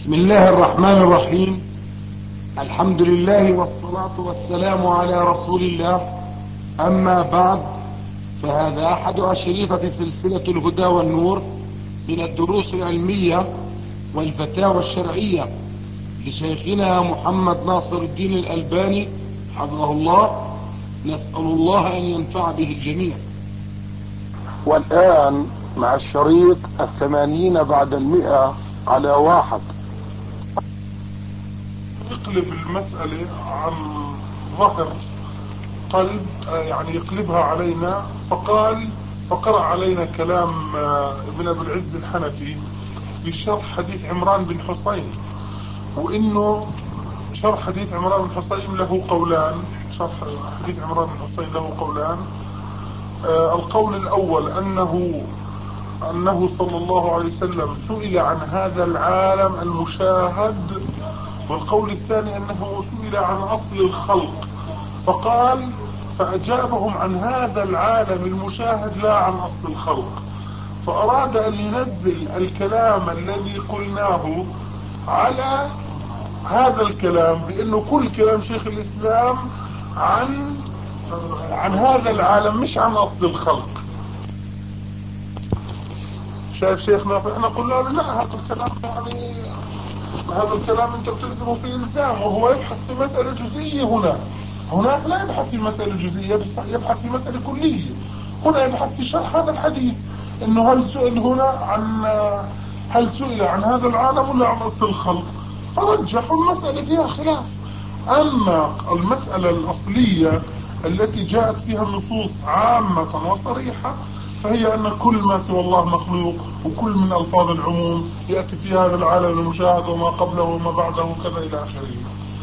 بسم الله الرحمن الرحيم. الحمد لله والصلاة والسلام على رسول الله. أما بعد، فهذا أحد أشرطة سلسلة الهدى والنور من الدروس العلمية والفتاوى الشرعية لشيخنا محمد ناصر الدين الألباني حفظه الله. نسأل الله أن ينفع به الجميع. والآن مع الشريط 80 بعد 100 على 1. يقلب المسألة عن ظهر قلب، يعني يقلبها علينا. فقرأ علينا كلام ابن أبي العز الحنفي في شرح حديث عمران بن حصين، وإنه شرح حديث عمران بن حصين له قولان. شرح حديث عمران بن حصين له قولان. القول الأول أنه صلى الله عليه وسلم سئل عن هذا العالم المشاهد، والقول الثاني أنه سئل عن أصل الخلق فأجابهم عن هذا العالم المشاهد لا عن أصل الخلق. فأراد أن ينزل الكلام الذي قلناه على هذا الكلام، بأنه كل كلام شيخ الإسلام عن هذا العالم مش عن أصل الخلق. شايف شيخنا؟ فإحنا قلنا له لا، هذا الكلام انت بتلزمه في الزام، وهو يبحث في مسألة جزئية. هناك لا يبحث في مسألة جزئية، يبحث في مسألة كلية. هنا يبحث في شرح هذا الحديث، انه هل سئل عن هذا العالم ولا عن أصل الخلق، فرجحوا المسألة فيها خلاف. اما المسألة الأصلية التي جاءت فيها النصوص عامة وصريحة، فهي أن كل ما سوى الله مخلوق، وكل من ألفاظ العموم يأتي في هذا العالم المشاهد وما قبله وما بعده وكذا إلى آخره.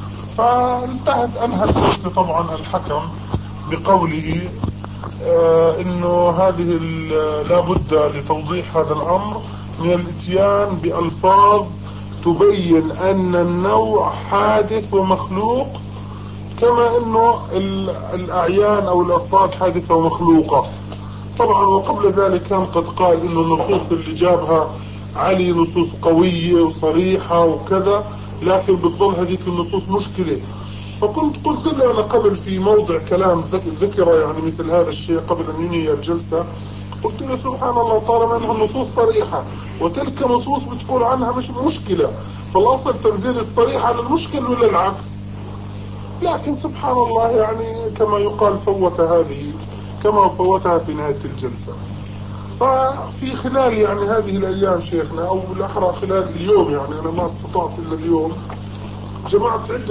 أنهى الجلسة طبعا الحكم بقوله إنه هذه لابد لتوضيح هذا الأمر من الاتيان بألفاظ تبين أن النوع حادث ومخلوق، كما إنه الأعيان أو الأفراد حادثة ومخلوقة. طبعا وقبل ذلك كان قد قال انه النصوص اللي جابها علي نصوص قوية وصريحة وكذا، لكن بتظل هذيك النصوص مشكلة. فكنت قلت له انا قبل في موضع كلام ذكر يعني مثل هذا الشيء قبل ان ينهي الجلسة، قلت له سبحان الله، طالما انها النصوص صريحة وتلك نصوص بتقول عنها مش مشكلة، فالاصل تنزيل الصريح على المشكل ولا العكس؟ لكن سبحان الله، يعني كما يقال كما فوتها في نهاية الجلسة. ففي خلال يعني هذه الأيام شيخنا، أو بالأحرى خلال اليوم، يعني أنا ما استطعت إلا اليوم، جمعت عدة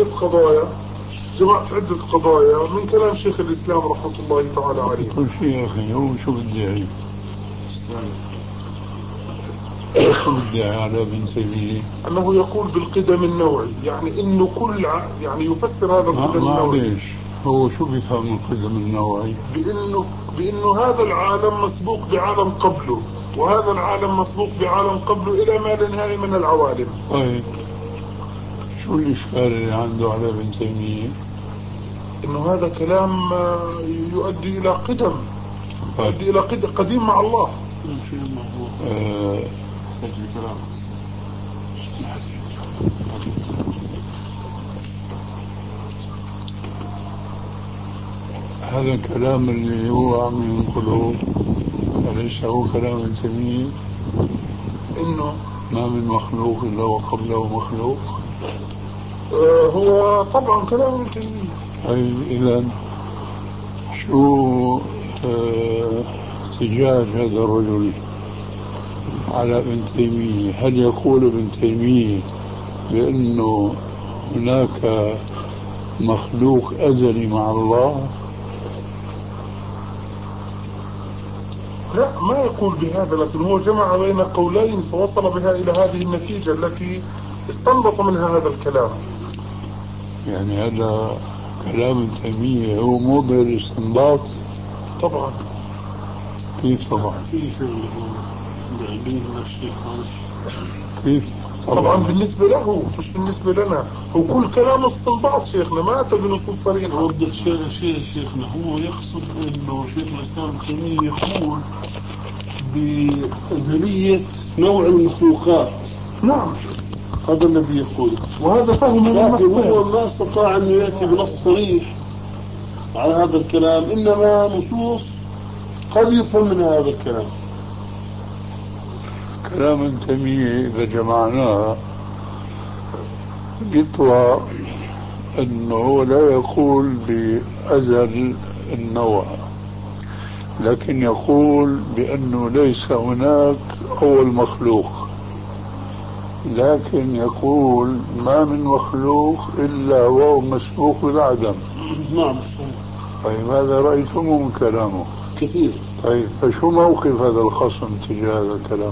قضايا من كلام شيخ الإسلام رحمة الله تعالى عليه. كل شيء يا أخي، هو شو بدي على ابن تيمية أنه يقول بالقدم النوعي، يعني إنه يعني يفسر هذا القدم النوعي. معليش، هو شو بيفهم القدم النوعي؟ بأنه هذا العالم مسبوق بعالم قبله، وهذا العالم مسبوق بعالم قبله إلى ما لا نهاية من العوالم. طيب شو الإشكال اللي عنده على ابن تيمية؟ إنه هذا كلام يؤدي إلى قديم مع الله. هذا الكلام اللي هو عم ينقله أليس هو كلام ابن تيمية؟ إنه ما من مخلوق إلا وقبله مخلوق. هو طبعا كلام ابن تيمية. طيب إذا شو احتجاج هذا الرجل على ابن تيمية؟ هل يقول ابن تيمية بأنه هناك مخلوق أزلي مع الله؟ لا، ما يقول بهذا، لكن هو جمع بين قولين فوصل بها إلى هذه النتيجة التي استنبط منها هذا الكلام. يعني هذا كلام ابن تيمية هو موضع الاستنباط؟ طبعا. كيف طبعا؟ كيف طبعا بالنسبة له مش بالنسبة لنا، هو كل كلام استنباط شيخنا، ما أتى بنصوص صريحة. وضح شيخنا، هو يقصد انه شيخ الاسلام ابن تيمية يقول بأزلية نوع المخلوقات. نعم. هذا الذي يقول. وهذا فهم من لكن هو النصين. ما استطاع أن يأتي بنص صريح على هذا الكلام، إنما نصوص قد يفهم من هذا الكلام. كلام ابن تيمية إذا جمعناه يطلع أنه هو لا يقول بأزل النوع، لكن يقول بأنه ليس هناك أول مخلوق، لكن يقول ما من مخلوق إلا وهو مسبوق بالعدم. نعم. طيب هذا رأيتم من كلامه كثير. طيب فشو موقف هذا الخصم تجاه هذا الكلام؟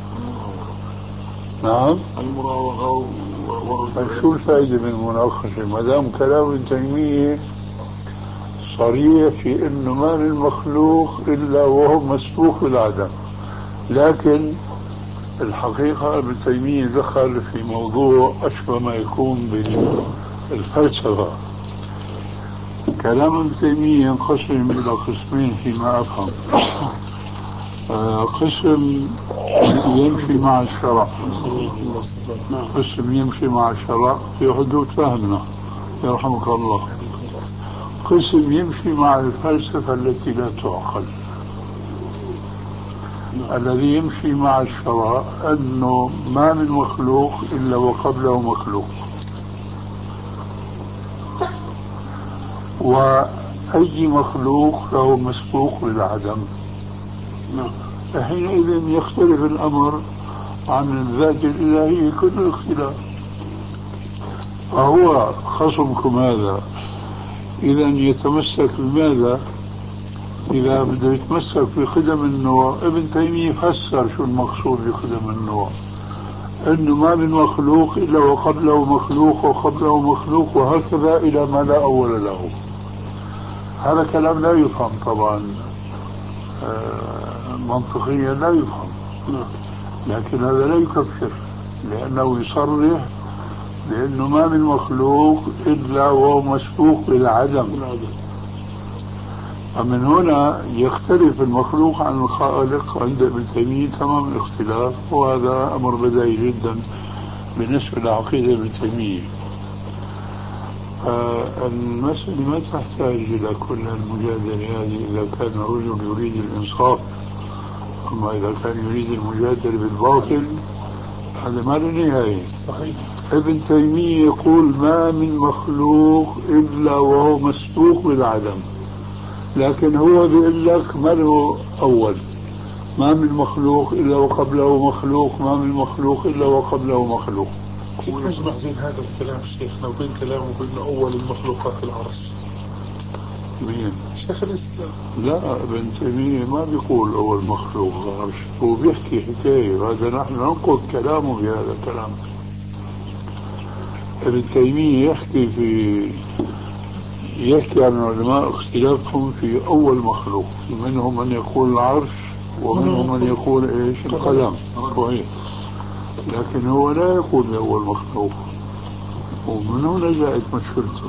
نعم. المراوغة شو الفائدة من المناقشة ما دام كلام ابن تيمية صريح في انه ما من مخلوق الا وهو مسبوق بالعدم، لكن الحقيقة ابن تيمية دخل في موضوع اشبه ما يكون بالفلسفة. كلام ابن تيمية ينقسم الى قسمين فيما افهم. قسم يمشي مع الشرع، قسم يمشي مع الشرع في حدود فهمنا يرحمك الله، قسم يمشي مع الفلسفة التي لا تعقل. الذي يمشي مع الشرع أنه ما من مخلوق إلا وقبله مخلوق، وأي مخلوق له مسبوق بالعدم. حينئذ يختلف الأمر عن الذات الإلهية كل الاختلاف. فهو خصمكم هذا إذا يتمسك بماذا؟ إذا بده يتمسك بقدم النوع، ابن تيمية فسر شو المقصود بقدم النوع، أنه ما من مخلوق إلا وقبله مخلوق وقبله مخلوق وهكذا إلى ما لا أول له. هذا كلام لا يفهم طبعا، منطقيا لا يفهم، لكن هذا لا يكفر، لأنه يصرح بأنه ما من مخلوق إلا وهو مسبوق بالعدم. ومن هنا يختلف المخلوق عن الخالق عند ابن تيمية تمام الاختلاف، وهذا أمر بديهي جدا بالنسبة لعقيدة ابن تيمية. المسألة ما تحتاج إلى كل المجادلة هذه إذا كان رجل يريد الإنصاف، أما إذا كان يريد المجادلة بالباطل هذا ما له نهاية. صحيح. ابن تيمية يقول ما من مخلوق إلا وهو مسبوق بالعدم، لكن هو بيقول لك ما له أول، ما من مخلوق إلا وقبله مخلوق، ما من مخلوق إلا وقبله مخلوق. كيف نجمع بين هذا الكلام شيخنا وبين كلامه بأن أول المخلوقات العرش؟ مين؟ شيخ الإسلام. لا، ابن تيمية ما بيقول أول مخلوق العرش، هو بيحكي حكاية، هذا نحن ننقض كلامه بهذا الكلام. ابن تيمية يحكي عن العلماء اختلافهم في أول مخلوق، منهم من يقول العرش ومنهم من يقول إيش؟ القلم. صحيح. لكن هو لا يقول بأول مخلوق، ومن هنا جاءت مشكلته.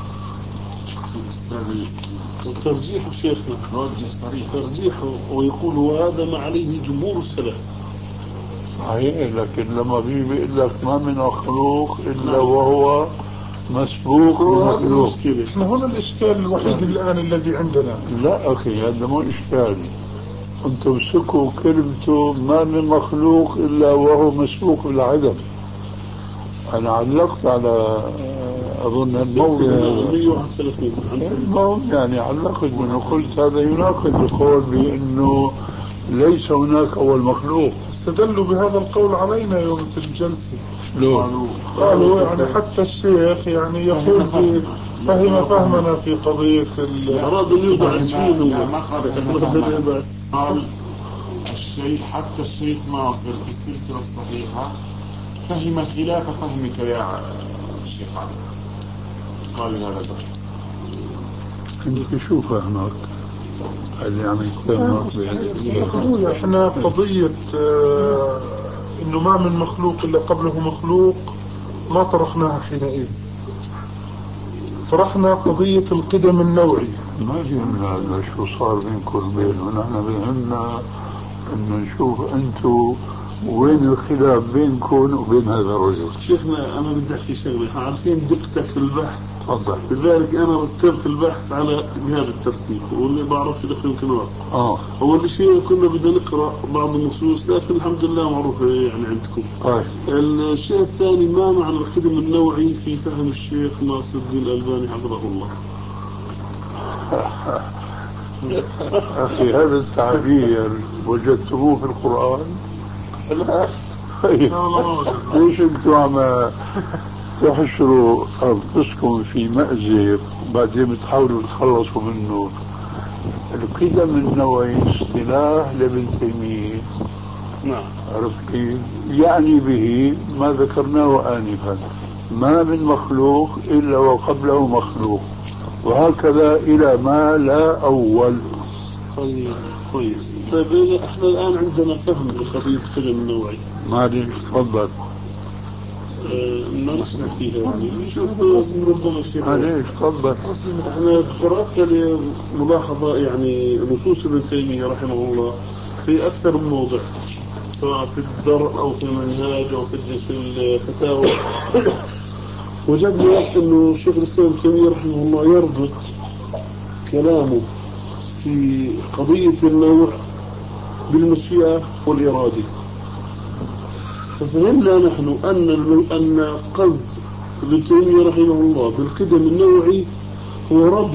الترجيح شيخنا ترجيحه ويقول وهذا ما عليه جمهور السلف. صحيح، لكن لما بيقول لك ما من مخلوق إلا وهو مسبوق بمخلوق. احنا هنا الإشكال الوحيد الآن الذي عندنا. لا أخي، هذا مو إشكال، أنتم سكوا كلمته ما من مخلوق إلا وهو مسبوق بالعدم. أنا علقت على أظن الموضع 131 يعني علقت منه، قلت هذا يناقض القول بأنه ليس هناك أول مخلوق. استدلوا بهذا القول علينا يوم في الجلسة. قالوا يعني حتى الشيخ يعني يقول فهم فهمنا في قضية أراد أن يوضع الشيء. لا، ما قال الشيخ، حتى الشيخ ناصر في السلسلة الصحيحة فهم خلاف فهمك يا شيخ علي، قال هذا البحث. أنت شو فهمك؟ اللي عم يتفهمك بهذا. احنا قضية انه ما من مخلوق الا قبله مخلوق ما طرحناها حينئذ، طرحنا قضية القدم النوعي. ما فهمنا هذا شو صار بينكم وبينه، نحن بيهمنا انه نشوف انتم وين الخلاف بينكم وبين هذا الرجل؟ شيخنا أنا بدي أحكي شغلة، عارفين دقتك في البحث، تفضل. لذلك أنا رتبت البحث على بهذا الترتيب، واللي بعرفش دخل يمكن واضح. أول شيء كنا بدنا نقرأ بعض النصوص، لكن الحمد لله معروفة يعني عندكم. طيب. الشيء الثاني، ما معنى الخدم النوعي في فهم الشيخ ناصر الدين الألباني حفظه الله؟ أخي هذا التعبير وجدتموه في القرآن؟ لا. ليش أنتم عم تحشروا أنفسكم في مأزق بعدين بتحاولوا تخلصوا منه؟ القدم النوعي اصطلاح لابن تيمية. نعم. عرفت كيف؟ يعني به ما ذكرناه آنفا، ما من مخلوق إلا وقبله مخلوق، وهكذا إلى ما لا أول. طيب كويس. طيب احنا الآن عندنا فهم لقضية الخدم النوعي. معلش تفضل. ما نشرح فيها يعني نشوف منظمة الشيخ. معلش تفضل. احنا قرأت لي ملاحظة يعني نصوص ابن تيمية رحمه الله في أكثر من موضع، سواء في الدرء أو في المنهاج أو في الفتاوى. وجدنا أنه الشيخ الإسلام ابن تيمية رحمه الله يربط كلامه في قضية النوع بالمشيئة والإرادة. ففهمنا نحن أن قصد ابن تيمية رحمه الله بالقدم النوعي هو ربط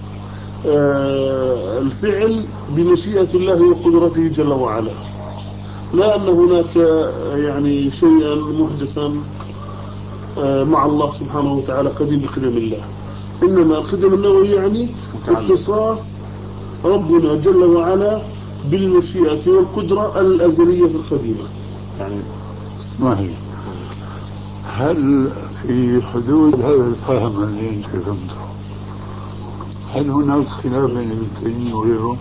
الفعل بمشيئة الله وقدرته جل وعلا، لا أن هناك يعني شيئا محدثا مع الله سبحانه وتعالى قديم بقدم الله، إنما القدم النوعي يعني اتصاف ربنا جل وعلا بالمشيئة والقدرة الأزلية القديمة. يعني اسمح لي، هل في حدود هذا الفهم اللي انت فهمته هل هناك خلاف بين ابن تيمية وغيره؟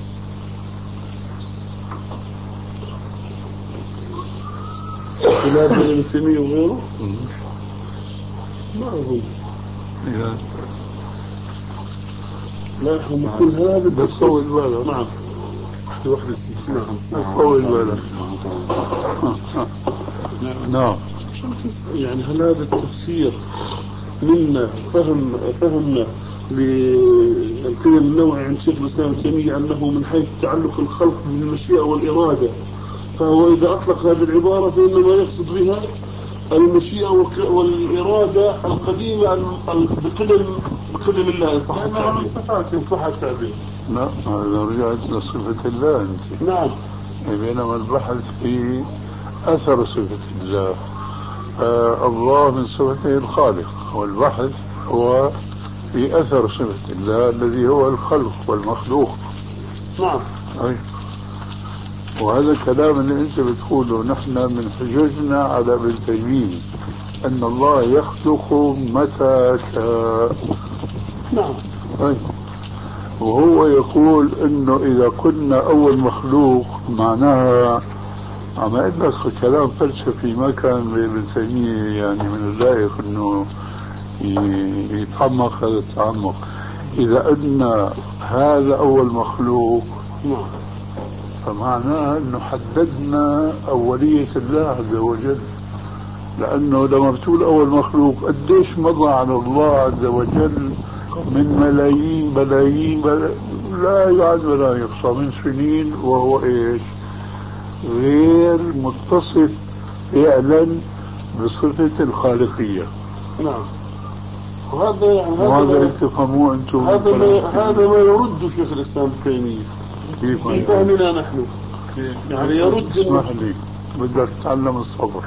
خلاف بين ابن تيمية وغيره؟ ما أظن. لا هم كل هذا بس طول بالك. نعم. في واحد طول بالك. نعم. يعني هل هذا التفسير منا فهمنا للقيم النوعي عند شيخ الإسلام ابن تيمية أنه من حيث تعلق الخلق بالمشيئة والإرادة، فهو إذا أطلق هذه العبارة فإنما يقصد بها المشيئة والإرادة القديمة بقدم الله إن صح التعبير. صفات إن صح التعبير. لا هذا رجعت لصفة الله أنت. نعم. بينما البحث في أثر صفة الله. الله من صفته الخالق، والبحث هو في أثر صفة الله الذي هو الخلق والمخلوق. نعم. وهذا الكلام اللي أنت بتقوله نحن من حججنا على ابن تيمية أن الله يخلق متى شاء. نعم. وهو يقول أنه إذا كنا أول مخلوق معناها عم أقول لك كلام فلسفي ما كان بابن تيمية يعني من اللائق أنه يتعمق هذا التعمق. إذا أن هذا أول مخلوق فمعناه أنه حددنا أولية الله عز وجل، لأنه لما بتقول أول مخلوق قديش مضى على الله عز وجل من ملايين لا يعد ولا يحصى من سنين، وهو إيش غير متصف فعلا بصفة الخالقية. نعم. وهذا يعني وهذا تفهموه أنتم. هذا ما يرد شيخ الإسلام ابن تيمية في فهمنا نحن. يعني يرد. اسمح لي بدك تتعلم الصبر.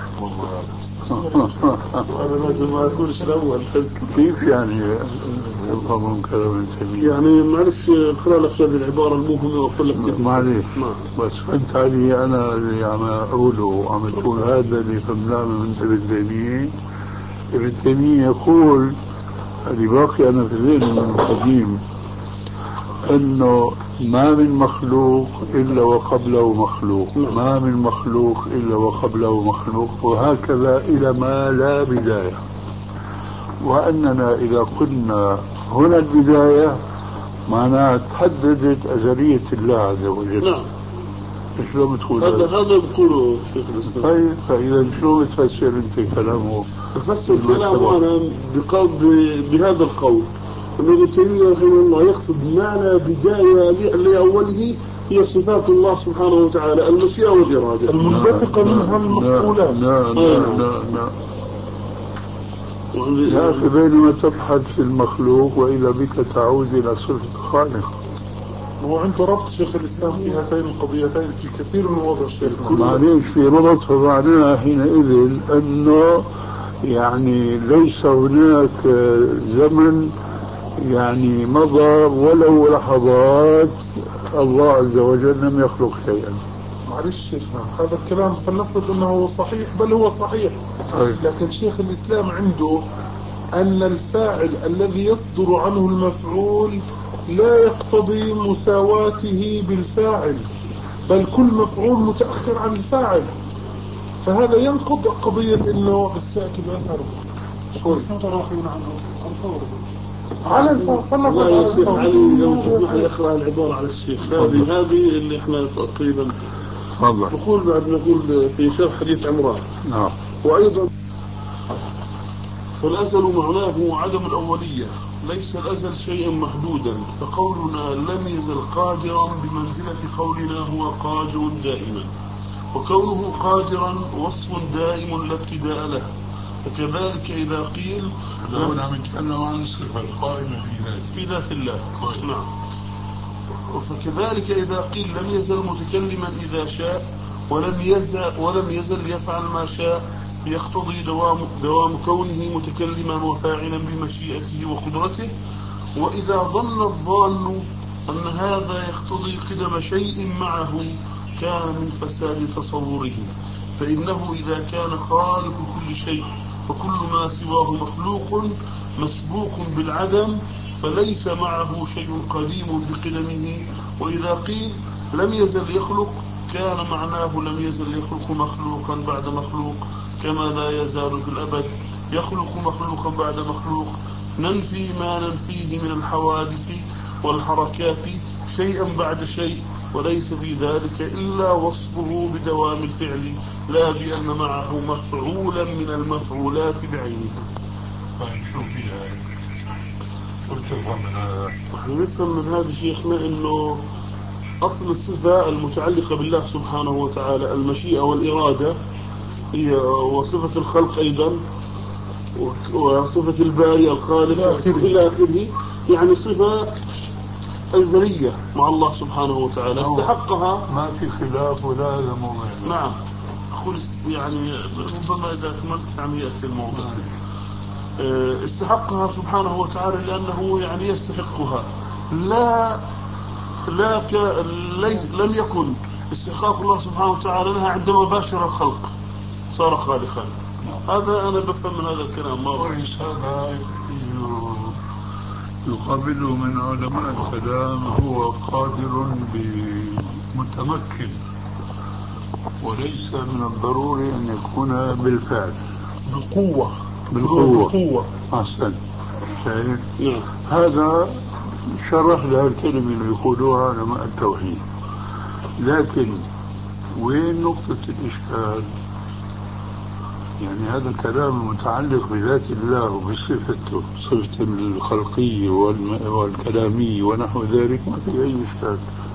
أنا ما أقولش الأول بس كيف يعني تفهمون كلام ابن تيمية؟ يعني معلش اقرأ لك هذه العبارة المهمة وأقول لك كيف. معلش بس فهمت علي أنا اللي عم أقوله، عم تقول هذا اللي فهمناه من ابن تيمية. ابن تيمية يقول اللي باقي أنا في ذهني من القديم أنه ما من مخلوق إلا وقبله مخلوق، ما من مخلوق إلا وقبله مخلوق، وهكذا إلى ما لا بداية. وأننا إذا قلنا هنا البداية معناها تحددت أزلية الله عز وجل. شلون بتقول هذا هذا؟ هذا بقوله شيخ الإسلام. طيب فإذا شلون بتفسر أنت كلامه؟ بفسر كلامه أنا بهذا القول أن ابن تيمية رحمه الله يقصد ما لا بداية لأوله هي صفات الله سبحانه وتعالى المشيئة والإرادة المنبثقة منها المفعولات. لا يا أخي بينما تبحث في المخلوق وإذا بك تعود إلى صفة الخالق. هو عنده ربط شيخ الإسلام في هاتين القضيتين في كثير من مواضع الشيخ. معليش في ربط، فمعناها حينئذ أنه يعني ليس هناك زمن يعني مضى ولو لحظات الله عز وجل لم يخلق شيئا. معلش شيخنا هذا الكلام فلنفرض أنه صحيح، بل هو صحيح. لكن شيخ الإسلام عنده أن الفاعل الذي يصدر عنه المفعول لا يقتضي مساواته بالفاعل، بل كل مفعول متأخر عن الفاعل، فهذا ينقض قضية انه الساكن اثر شوي متراخين عنه على الفاعل. لا يا شيخ علي لو تسمح لي اقرا العبارة على الشيخ هذه اللي احنا تقريبا نقول بعد نقول في شرح حديث عمران. وايضا فالأزل معناه عدم الأولية، ليس الأزل شيئا محدودا، فقولنا لم يزل قادرا بمنزلة قولنا هو قادر دائما، وكونه قادرا وصف دائم لا ابتداء له. فكذلك إذا قيل هنا نتكلم عن الصفة القائمة في ذات الله. نعم. فكذلك إذا قيل لم يزل متكلما إذا شاء ولم يزل يفعل ما شاء، يقتضي دوام كونه متكلما وفاعلا بمشيئته وقدرته. وإذا ظن الظان أن هذا يقتضي قدم شيء معه كان من فساد تصوره، فإنه إذا كان خالق كل شيء فكل ما سواه مخلوق مسبوق بالعدم، فليس معه شيء قديم بقدمه. وإذا قيل لم يزل يخلق كان معناه لم يزل يخلق مخلوقا بعد مخلوق، كما لا يزال في الأبد يخلق مخلوقا بعد مخلوق. ننفي ما ننفيه من الحوادث والحركات شيئا بعد شيء، وليس في ذلك إلا وصفه بدوام الفعل، لا بأن معه مفعولا من المفعولات بعينها. شو فيها؟ ارتفع من هذا. نحن نفهم من هذا شيخنا إنه أصل الصفة المتعلقة بالله سبحانه وتعالى المشيئة والإرادة هي وصفة الخلق أيضا وصفة الباري الخالق إلى آخره، يعني صفة أزلية مع الله سبحانه وتعالى استحقها. ما في خلاف ولا هذا موضوع. نعم أقول يعني ربما إذا أكملت يعني يأتي الموضوع. استحقها سبحانه وتعالى لأنه يعني يستحقها، لم يكن استحقاق الله سبحانه وتعالى لها عندما باشر الخلق صار خالقا. هذا أنا بفهم من هذا الكلام. ما هذا يقابله من علماء الكلام هو قادر بمتمكن، وليس من الضروري أن يكون بالفعل بالقوة. أحسن. شايف؟ هذا شرح لها الكلمة اللي يقولوها علماء التوحيد. لكن وين نقطة الإشكال؟ يعني هذا الكلام المتعلق بذات الله وبصفته، صفة الخلقية والكلامية ونحو ذلك، ما في أي إشكال.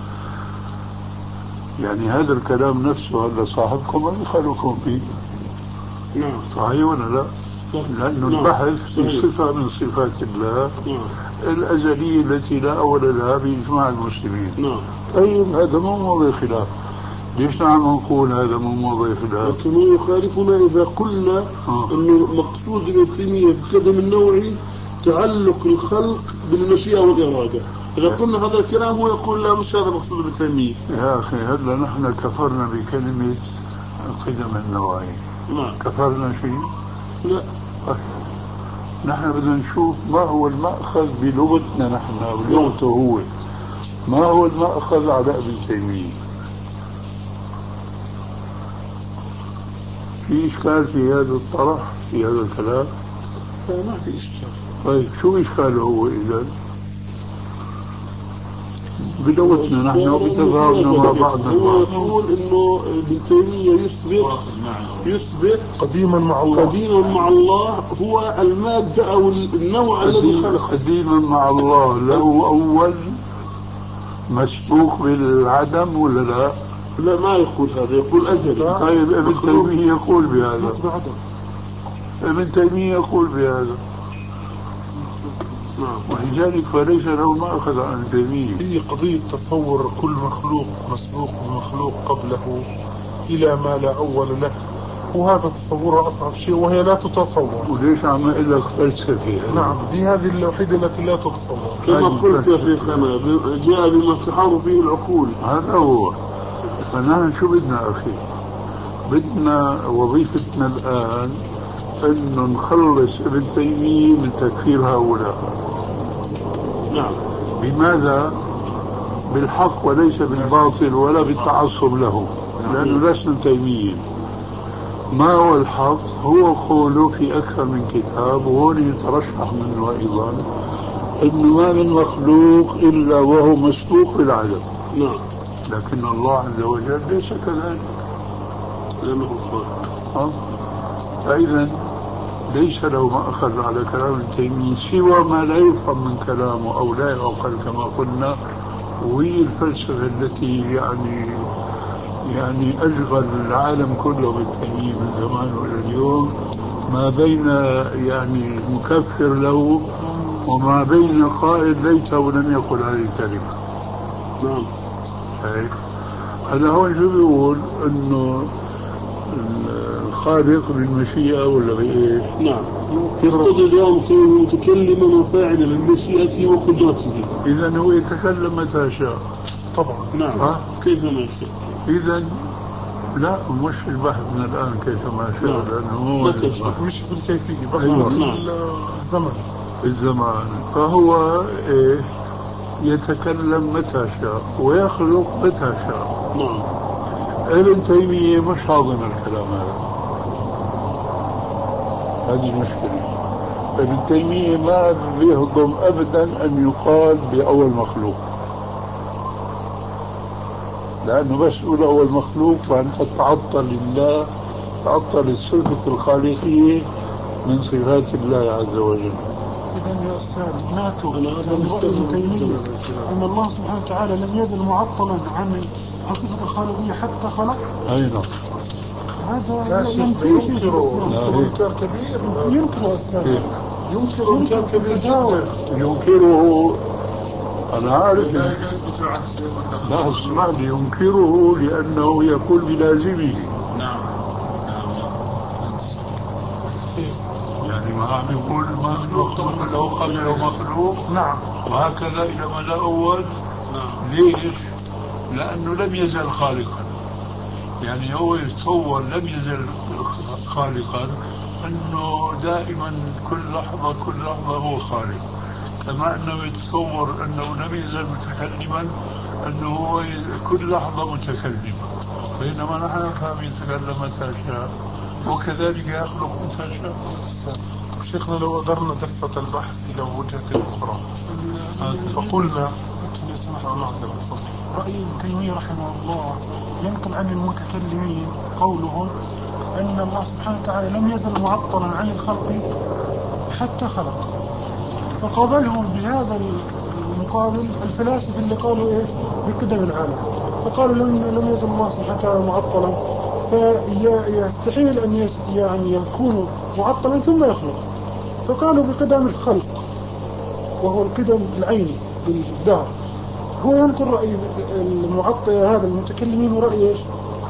يعني هذا الكلام نفسه هذا صاحبكم ما يخالفكم فيه. نعم. صحيح ولا لا؟ لأنه البحث في صفة من صفات الله الأزلية التي لا أول لها بإجماع المسلمين. طيب هذا مو موضوع خلاف. ليش نعم نقول هذا مو موضوع خلاف؟ لكنه يخالفنا إذا قلنا أنه مقصود ابن تيمية بالقدم النوعي تعلق الخلق بالمشيئة والإرادة. إذا قلنا هذا الكلام هو يقول لا مش هذا مقصود ابن تيمية. يا أخي هلا نحن كفرنا بكلمة القدم النوعي. كفرنا شيء؟ لا. نحن بدنا نشوف ما هو المأخذ بلغتنا نحن بلغته هو، ما هو المأخذ على ابن تيمية. في إشكال في هذا الطرح في هذا الكلام؟ لا ما في إشكال. طيب شو إشكاله هو إذا؟ بلغتنا نحن بتفاهمنا مع بعضنا هو البعض. يقول انه ابن تيمية يثبت قديما مع الله. قديما مع الله هو المادة او النوع الذي خلقه. قديما مع الله له أول مسبوق بالعدم ولا لا؟ لا ما يقول هذا، يقول أزلي. طيب ابن تيمية يقول بهذا. ابن تيمية يقول بهذا. ولذلك فليس له ما أخذ عن ابن تيمية. هي قضية تصور كل مخلوق مسبوق بمخلوق قبله إلى ما لا أول له، وهذا تصورها أصعب شيء وهي لا تتصور. وليش عم أقول لك فلسفة؟ نعم، هي هذه الوحيدة التي لا تتصور. كما قلت يا شيخنا جاء بما تحار فيه العقول. هذا هو. فنحن شو بدنا أخي؟ بدنا وظيفتنا الآن أن نخلص ابن تيمية من تكفير هؤلاء. نعم. بماذا؟ بالحق وليس بالباطل ولا بالتعصب له، لأنه لسنا تيمية. ما هو الحق؟ هو قوله في أكثر من كتاب، وهون يترشح منه أيضا أنه ما من مخلوق إلا وهو مسبوق بالعدم. نعم. لكن الله عز وجل ليس كذلك، لأنه الخالق. فإذا ليس له مأخذ على كلام ابن تيمية سوى ما لا يفهم من كلامه أو لا يعقل كما قلنا، وهي الفلسفة التي يعني أشغل العالم كله بابن تيمية من زمان وإلى اليوم، ما بين يعني مكفر له وما بين قائل ليته لم يقل هذه الكلمة. نعم. هذا هو شو بيقول انه الخالق بالمشيئة ولا بايش؟ نعم. يقتضي دوام كونه متكلما وفاعلا لمشيئته وقدرته. اذا هو يتكلم متى شاء. طبعا. نعم. كيف ما يشاء. اذا لا مش البحث من الان كيف ما شاء. نعم. لانه هو مش في الكيفية بس. أيوة. الزمن. الزمان. فهو يتكلم متى شاء ويخلق متى شاء. نعم. ابن تيمية مش حاضن الكلام هذا. هذه المشكلة. ابن تيمية ما بيهضم أبدا أن يقال بأول مخلوق، لأنه بس يقول أول مخلوق فأنت تعطل الله، تعطل الصفة الخالقية من صفات الله عز وجل. إذا يا أستاذ ناتوا من رأي ابن تيمية أن الله سبحانه وتعالى لم يزل معطلا عن الصفة الخالقية حتى خلق. أي نعم. هذا ينفي إنكار كبير. ينكر أستاذ. ينكر إنكار كبير جدا. ينكره. أنا عارف. لا اسمع لي، ينكره لأنه يقول بلازمه. نعم. يعني ما عم يقول ما من مخلوق له قبله مخلوق. نعم. وهكذا إلى مدى أول. نعم. ليش؟ لأنه لم يزل خالقا. يعني هو يتصور لم يزل خالقا أنه دائما كل لحظة هو خالق، كما أنه يتصور أنه لم يزل متكلما أنه هو كل لحظة متكلم، بينما نحن نفهم يتكلم متى شاء وكذلك يخلق متى شاء. شيخنا لو قدرنا دفة البحث إلى وجهة أخرى فقلنا رأي ابن تيمية رحمه الله ينقل عن المتكلمين قولهم أن الله سبحانه وتعالى لم يزل معطلا عن الخلق حتى خلق. فقابلهم بهذا المقابل الفلاسفة اللي قالوا إيش بقدم العالم، فقالوا لم يزل الله سبحانه وتعالى معطلا، فيستحيل أن يعني يكون معطلا ثم يخلق، فقالوا بقدم الخلق وهو القدم العيني للدهر. هو ينقل رأي المعطل هذا المتكلمين ورأي إيش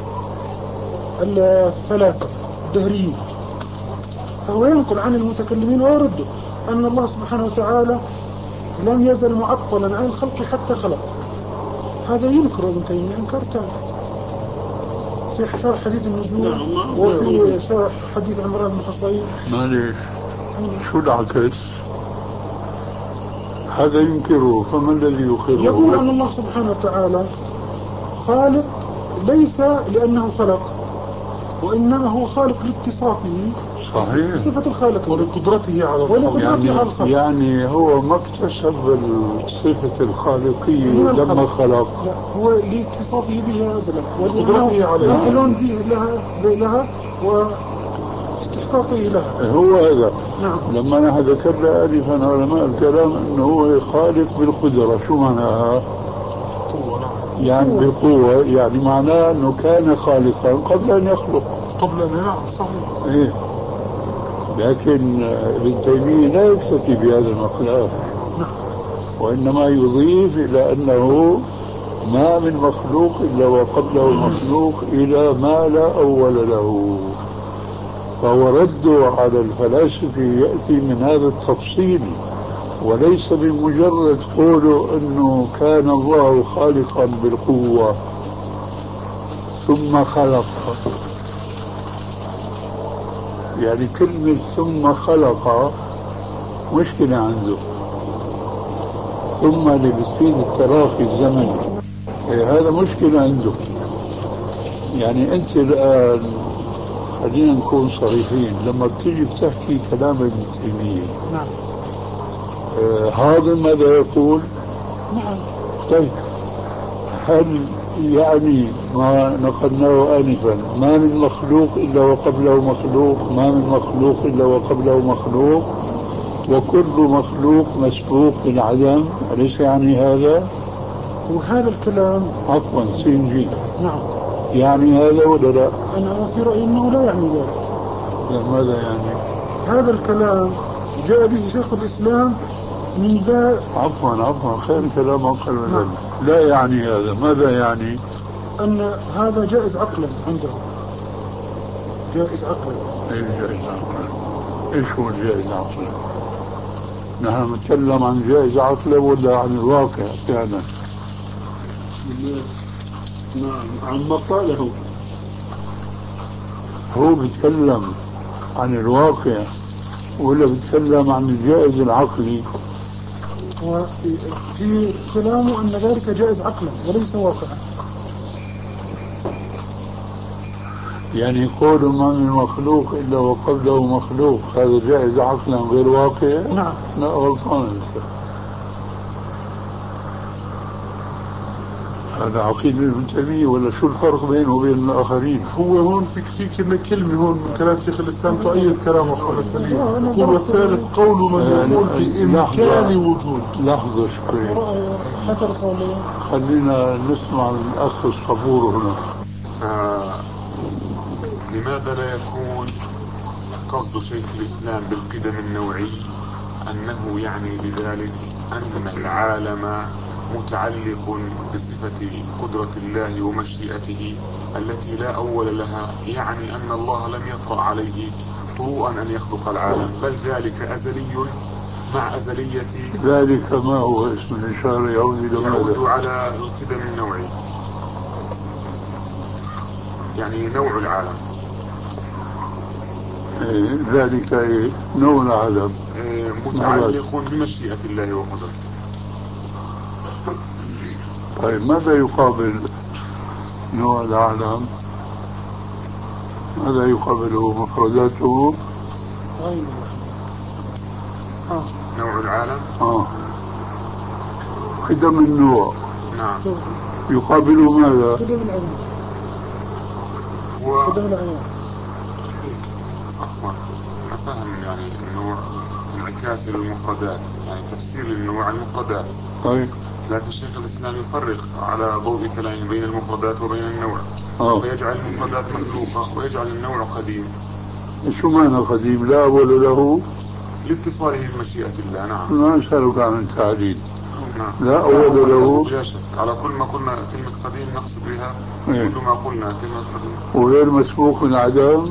الفلاسفة الدهريين، فهو ينقل عن المتكلمين ويرد أن الله سبحانه وتعالى لم يزل معطلا عن الخلق حتى خلق. هذا ينكر ابن تيمية إنكار تام في شرح حديث النزول وفي شرح حديث عمران بن حصين. معليش شو العكس؟ هذا ينكره، فما الذي يقره؟ يقول أن الله سبحانه وتعالى خالق ليس لأنه خلق، وإنما هو خالق لاتصافه صحيح. صفة الخالق ولقدرته على ولقدرته الخلق. على الخلق. يعني هو ما اكتسب الصفة الخالقية من الخلق. لما خلق. لا، هو لاتصافه بها أزلا وقدرته عليها. أهل به لها واستحقاقه لها. هو هذا. نعم. لما أنا ذكرنا آنفا علماء الكلام أنه هو خالق بالقدرة، شو معناها؟ قوة. نعم. يعني بالقوة، يعني معناه أنه كان خالقا قبل أن يخلق. قبل أن ينام. صحيح. إيه. لكن ابن تيمية لا يكتفي بهذا المقدار، وإنما يضيف إلى أنه ما من مخلوق إلا وقبله مخلوق إلى ما لا أول له. فهو رده على الفلاسفة يأتي من هذا التفصيل، وليس بمجرد قوله أنه كان الله خالقا بالقوة ثم خلق. يعني كلمة ثم خلق مشكلة عنده، ثم اللي بتفيد التراخي الزمني، هذا مشكلة عنده. يعني أنت الآن خلينا نكون صريحين، لما بتيجي بتحكي كلام ابن تيمية، نعم. هذا ماذا يقول؟ نعم. طيب هل يعني ما نقلناه آنفا ما من مخلوق إلا وقبله مخلوق، ما من مخلوق إلا وقبله مخلوق، وكل مخلوق مسبوق بالعدم، أليس يعني هذا؟ وهذا الكلام عفوا سينجي، نعم يعني هذا ولا لا؟ أنا في رأيي أنه لا يعني ذلك. ماذا يعني؟ هذا الكلام جاء به شيخ الإسلام من ذا. عفوا خير كلام أقل من ذلك. لا يعني هذا، ماذا يعني؟ أن هذا جائز عقلا عنده. جائز عقلا. ايش جائز عقلا؟ ايش هو الجائز عقلا؟ نحن نتكلم عن جائز عقلا ولا عن الواقع فعلا؟ نعم، عن مقاله. هو بيتكلم عن الواقع ولا بيتكلم عن الجائز العقلي؟ وفي كلامه أن ذلك جائز عقلا وليس واقعا. يعني قول ما من مخلوق إلا وقبله مخلوق هذا جائز عقلا غير واقع؟ نعم. لا غلطان. هذا عقيدة ابن تيمية ولا شو الفرق بينه وبين الآخرين؟ هو هون في كلمة هون من كلام شيخ الإسلام تؤيد كلام أخونا سليم. يقول والثالث قول من يقول بإمكان وجود. لحظة شوي، خلينا نسمع الأخ الصبور هنا. لماذا لا يكون قصد شيخ الإسلام بالقدم النوعي أنه يعني بذلك أن العالم متعلق بصفة قدرة الله ومشيئته التي لا أول لها، يعني أن الله لم يطرأ عليه طروءا أن يخلق العالم، بل ذلك أزلي مع أزلية ذلك ما هو اسم الإشارة يعود على القدم النوعي، يعني نوع العالم. ذلك نوع العالم متعلق بمشيئة الله وقدرته. طيب ماذا يقابل نوع العالم؟ ماذا يقابله مفرداته؟ نوع العالم قدم النوع. نعم. يقابله ماذا؟ قدم العين. قدم العين. أخوان نفهم يعني النوع انعكاس للمفردات، يعني تفسير للنوع المفردات. طيب لكن شيخ الإسلام يفرق على ضوء كلامه بين المفردات وبين النوع، ويجعل المفردات مخلوقة ويجعل النوع قديم. شو معنى قديم؟ لا أول له لاتصاله بمشيئة الله. نعم. ما أسألك عن التعليل. نعم. لا أول له بلا شك. على كل ما قلنا كلمة قديم نقصد بها كل ما قلنا كلمة قديم. وغير مسبوق من عدم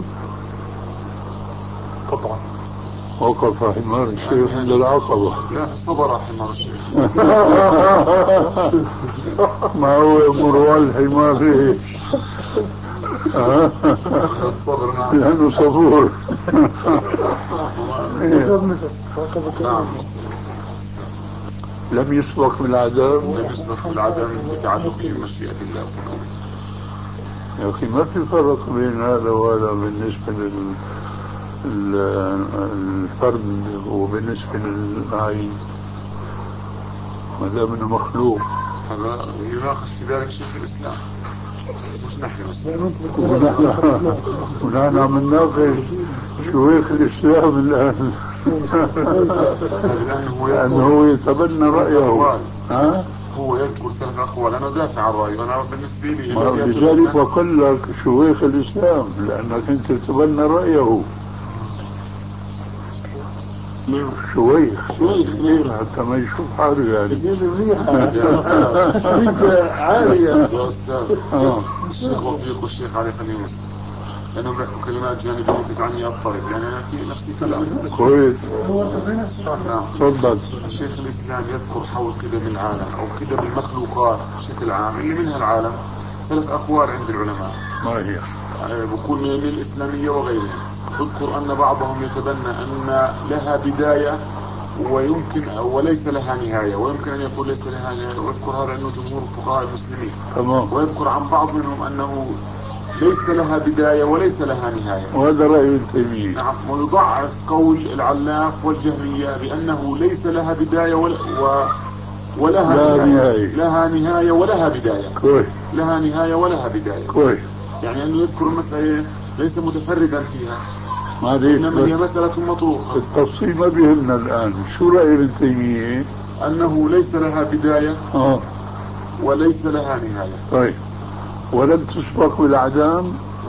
طبعا. وقف حمار الشيخ عند العقبة. لا صبر حمار الشيخ. ما هو مروان الحمار ايش؟ الصبر. نعم. لأنه صبور. نعم. لم يسبق بالعدم. لم يسبق بالعدم بتعلقه بمشيئة الله تعالى. يا أخي ما في فرق بين هذا وهذا بالنسبة الفرد هو بالنسبة للعين ما دام انه مخلوق. هذا يناقش في ذلك شيخ الاسلام مش نحن بس. ونحن عم نناقش شيوخ الاسلام الان لانه هو يتبنى رايه. هو يذكر 3 أقوال. أنا دافع عن رأيه. أنا بالنسبة لي لذلك بقول لك شيوخ الإسلام لأنك أنت تتبنى رأيه. شويخ حتى ما يشوف حاله يعني. عالية يا أستاذ. الشيخ وفيق والشيخ علي خليل مسكت لأنهم بيحكوا كلمات جانبية تجعلني أضطرب لأن أنا في نفسي كلام. كويس. نعم. تفضل. شيخ الإسلام يذكر حول قدم العالم أو قدم المخلوقات بشكل عام اللي منها العالم 3 أقوال عند العلماء. ما هي؟ بكون من الإسلامية وغيرها. اذكر أن بعضهم يتبنى أن لها بداية ويمكن وليس لها نهاية، ويمكن أن يكون ليس لها نهاية، ويذكر هذا أنه جمهور الفقهاء المسلمين. تمام. ويذكر عن بعض منهم أنه ليس لها بداية وليس لها نهاية. وهذا رأي ابن تيمية. نعم. ويضعف قول العلاف والجهمية بأنه ليس لها بداية ولها نهاية. لها نهاية ولها بداية. كويس. لها نهاية ولها بداية. كويس. يعني أنه يذكر المسألة ليس متفردا فيها، معليش إنما هي مسألة مطروحة. التفصيل ما بيهمنا الآن. شو رأي ابن تيمية؟ أنه ليس لها بداية وليس لها نهاية. طيب ولم تسبق بالأعدام؟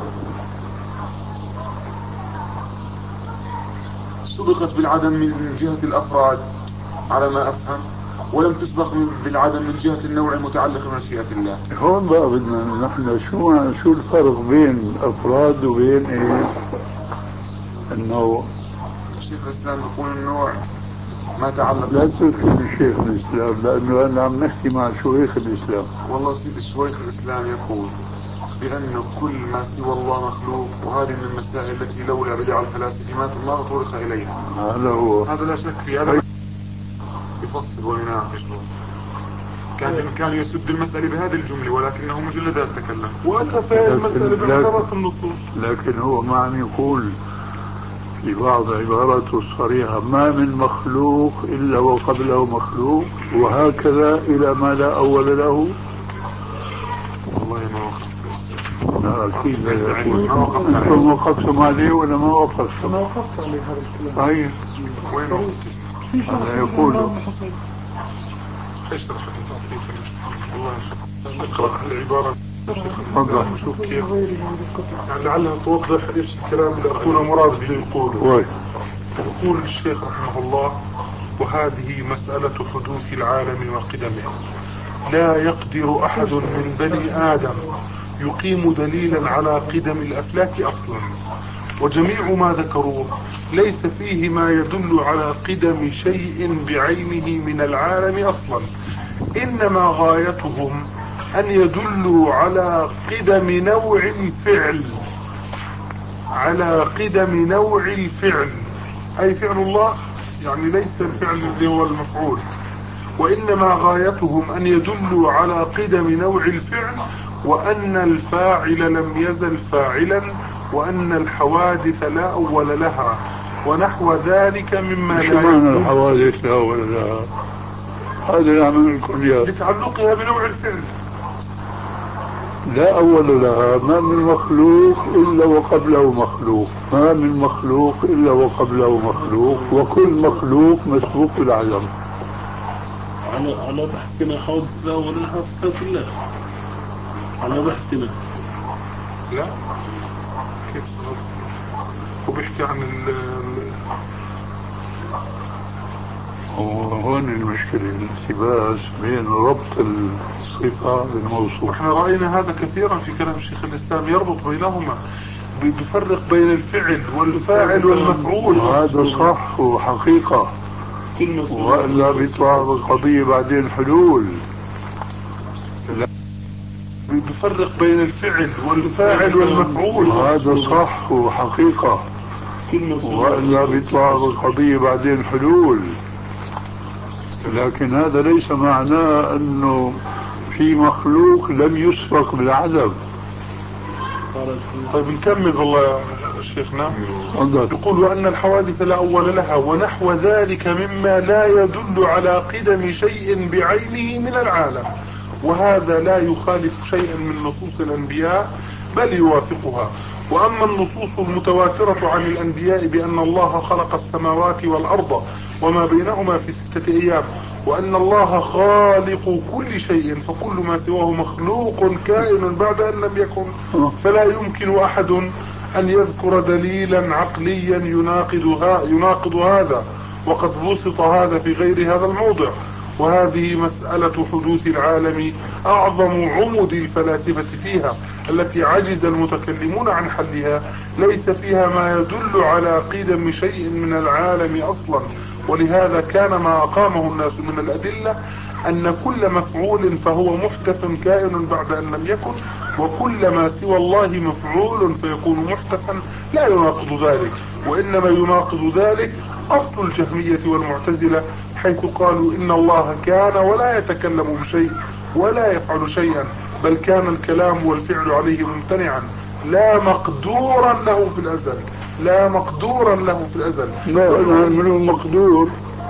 سبقت بالعدم من جهة الأفراد على ما أفهم، ولم تسبق بالعدم من جهة النوع المتعلق بمشيئة الله. هون بقى بدنا نحن شو الفرق بين الأفراد وبين إيه؟ إنه شيخ الإسلام يقول النوع ما تعلق. لا تذكر شيخ الإسلام لأنه أنا عم نحكي مع شيوخ الإسلام. والله سيد شيخ الإسلام يقول بأن كل ما سوى الله مخلوق، وهذه من المسائل التي لولا بدع الفلاسفة ما طرق إليها. هذا هو. هذا لا شك في هذا. يفصل ويناقش. كان بإمكانه يسد المسألة بهذه الجملة ولكنه مجلدات تكلم وكفى المسألة بعبارة النصوص. لكن هو ما عم يقول في بعض عباراته الصريحة ما من مخلوق إلا وقبله مخلوق وهكذا إلى ما لا أول له. والله ما وقفت. لا أكيد لا يقول. ما وقفت عليه. أنتم وقفتم عليه ولا ما وقفتم؟ أنا وقفت عليه هذا الكلام. طيب وين وقفت؟ هذا يقول اشرح والله اقرأ العبارة. تفضل. شوف كيف يعني لعلها توضح ايش الكلام اللي اخونا مراد بده يقوله. يقول الشيخ رحمه الله: وهذه مسألة حدوث العالم وقدمه، لا يقدر احد من بني ادم يقيم دليلا على قدم الافلاك اصلا، وجميع ما ذكروه ليس فيه ما يدل على قدم شيء بعينه من العالم اصلا، انما غايتهم ان يدلوا على قدم نوع الفعل، على قدم نوع الفعل، اي فعل الله، يعني ليس الفعل اللي هو المفعول، وانما غايتهم ان يدلوا على قدم نوع الفعل، وان الفاعل لم يزل فاعلا، وان الحوادث لا اول لها، ونحو ذلك مما لا شو معنى الحوادث لا اول لها؟ هذا العمل الكليات لتعلقها بنوع الفعل. لا أول لها. ما من مخلوق إلا وقبله مخلوق، ما من مخلوق إلا وقبله مخلوق، وكل مخلوق مسبوق بالعدم. على بحثنا حوض لا أول لها صفات الله، على بحثنا. لا كيف وبيحكي عن وهون المشكلة الالتباس بين ربط الصفة بالموصوف. احنا رأينا هذا كثيرا في كلام الشيخ الإسلام، يربط بينهما، بيفرق بين الفعل والفاعل والمفعول. هذا صح وحقيقة، وإلا بيطلع القضية بعدين حلول. بيفرق بين الفعل والفاعل والمفعول. هذا صح وحقيقة، وإلا بيطلع القضية بعدين حلول. لكن هذا ليس معناه أنه في مخلوق لم يسبق بالعدم. طيب نكمل والله. شيخنا يقول وأن الحوادث لا أول لها ونحو ذلك مما لا يدل على قدم شيء بعينه من العالم، وهذا لا يخالف شيئا من نصوص الأنبياء بل يوافقها. وأما النصوص المتواترة عن الأنبياء بأن الله خلق السماوات والأرض وما بينهما في 6 أيام وأن الله خالق كل شيء فكل ما سواه مخلوق كائن بعد أن لم يكن، فلا يمكن أحد أن يذكر دليلا عقليا يناقض هذا، وقد بسط هذا في غير هذا الموضع. وهذه مسألة حدوث العالم أعظم عمد الفلاسفة فيها التي عجز المتكلمون عن حلها، ليس فيها ما يدل على قدم شيء من العالم أصلا. ولهذا كان ما أقامه الناس من الأدلة أن كل مفعول فهو محدث كائن بعد أن لم يكن، وكل ما سوى الله مفعول فيكون محدثا لا يناقض ذلك، وإنما يناقض ذلك أصل الجهمية والمعتزلة حيث قالوا إن الله كان ولا يتكلم بشيء ولا يفعل شيئا، بل كان الكلام والفعل عليه ممتنعا لا مقدورا له في الأزل، لا مقدورا له في الأزل. لا نحن من مقدور،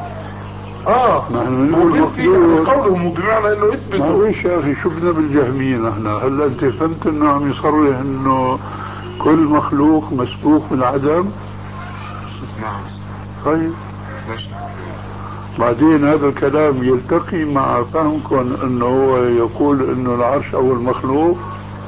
نحن نقول مقدور قولهم بمعنى انه يثبتوا. ايش يا اخي شو بدنا بالجهمية نحن؟ هلا انت فهمت انه عم يصرح انه كل مخلوق مسبوق بالعدم؟ نعم. طيب بعدين هذا الكلام يلتقي مع فهمكم انه هو يقول انه العرش اول مخلوق؟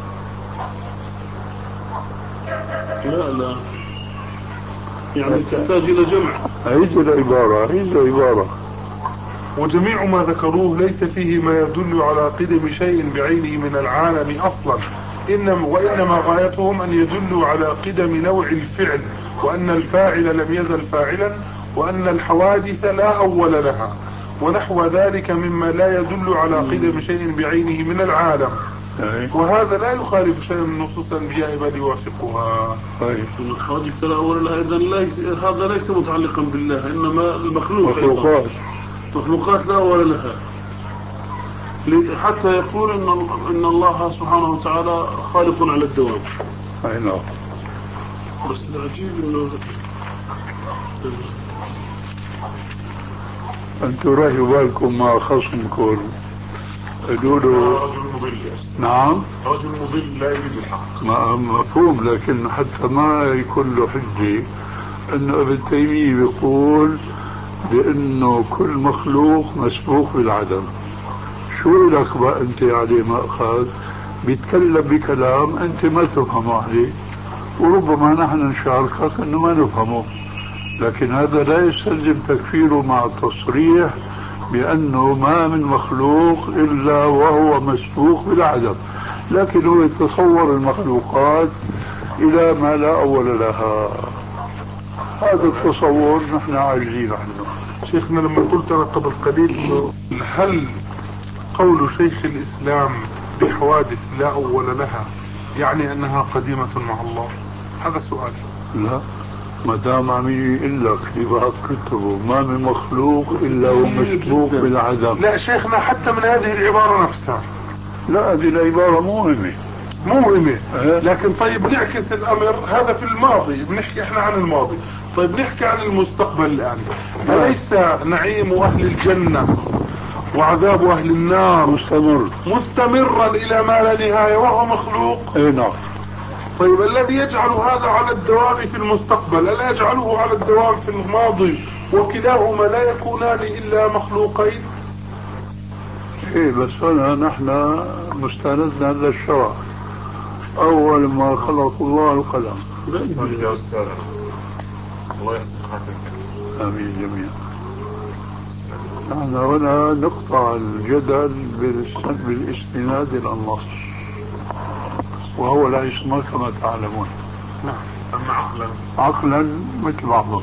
لا يعني تحتاج الى جمع. عيد العبارة. وجميع ما ذكروه ليس فيه ما يدل على قدم شيء بعينه من العالم اصلا، وانما غايتهم ان يدلوا على قدم نوع الفعل، وان الفاعل لم يزل فاعلا، وان الحوادث لا اول لها، ونحو ذلك مما لا يدل على قدم شيء بعينه من العالم. وهذا لا يخالف شيء من نصوص الانبياء بل يوافقها. الحوادث لا اول لها، اذا هذا ليس متعلقا بالله، انما مخلوقات لا اول لها، حتى يقول ان الله سبحانه وتعالى خالق على الدوام. اي نعم. بس العجيب انه انتم رايحوا بالكم مع خصمكم قالوا رجل مضل. نعم رجل مضل لا يريد الحق. مفهوم، لكن حتى ما يكون له حجة انه ابن تيمية بيقول بانه كل مخلوق مسبوق بالعدم. شو لك بقى انت عليه مأخذ بيتكلم بكلام انت ما تفهمه عليه، وربما نحن نشاركك انه ما نفهمه، لكن هذا لا يستلزم تكفيره مع التصريح بأنه ما من مخلوق إلا وهو مسبوق بالعدم، لكن هو يتصور المخلوقات إلى ما لا أول لها. هذا التصور نحن عاجزين عنه. شيخنا لما قلت أنا قبل قليل هل قول شيخ الإسلام بحوادث لا أول لها يعني أنها قديمة مع الله؟ هذا سؤال. لا، ما دام عم يقول لك في بعض كتبه ما من مخلوق إلا هو مسبوق بالعدم. لا شيخنا حتى من هذه العبارة نفسها. لا هذه العبارة مهمة. لكن طيب نعكس الأمر، هذا في الماضي بنحكي احنا عن الماضي، طيب نحكي عن المستقبل الآن. أليس نعيم أهل الجنة وعذاب أهل النار مستمرا إلى ما لا نهاية وهو مخلوق؟ اي نعم. طيب الذي يجعل هذا على الدوام في المستقبل ألا يجعله على الدوام في الماضي؟ وكلاهما لا يكونان إلا مخلوقين. ايه بس هنا نحن مستندنا للشرع. أول ما خلق الله القلم. يا أستاذ الله يحسن خاتمك. آمين جميعا. نحن هنا نقطع الجدل بالاستناد إلى النص، وهو لا يسمى كما تعلمون. نعم. أما عقلا مثل بعضهم.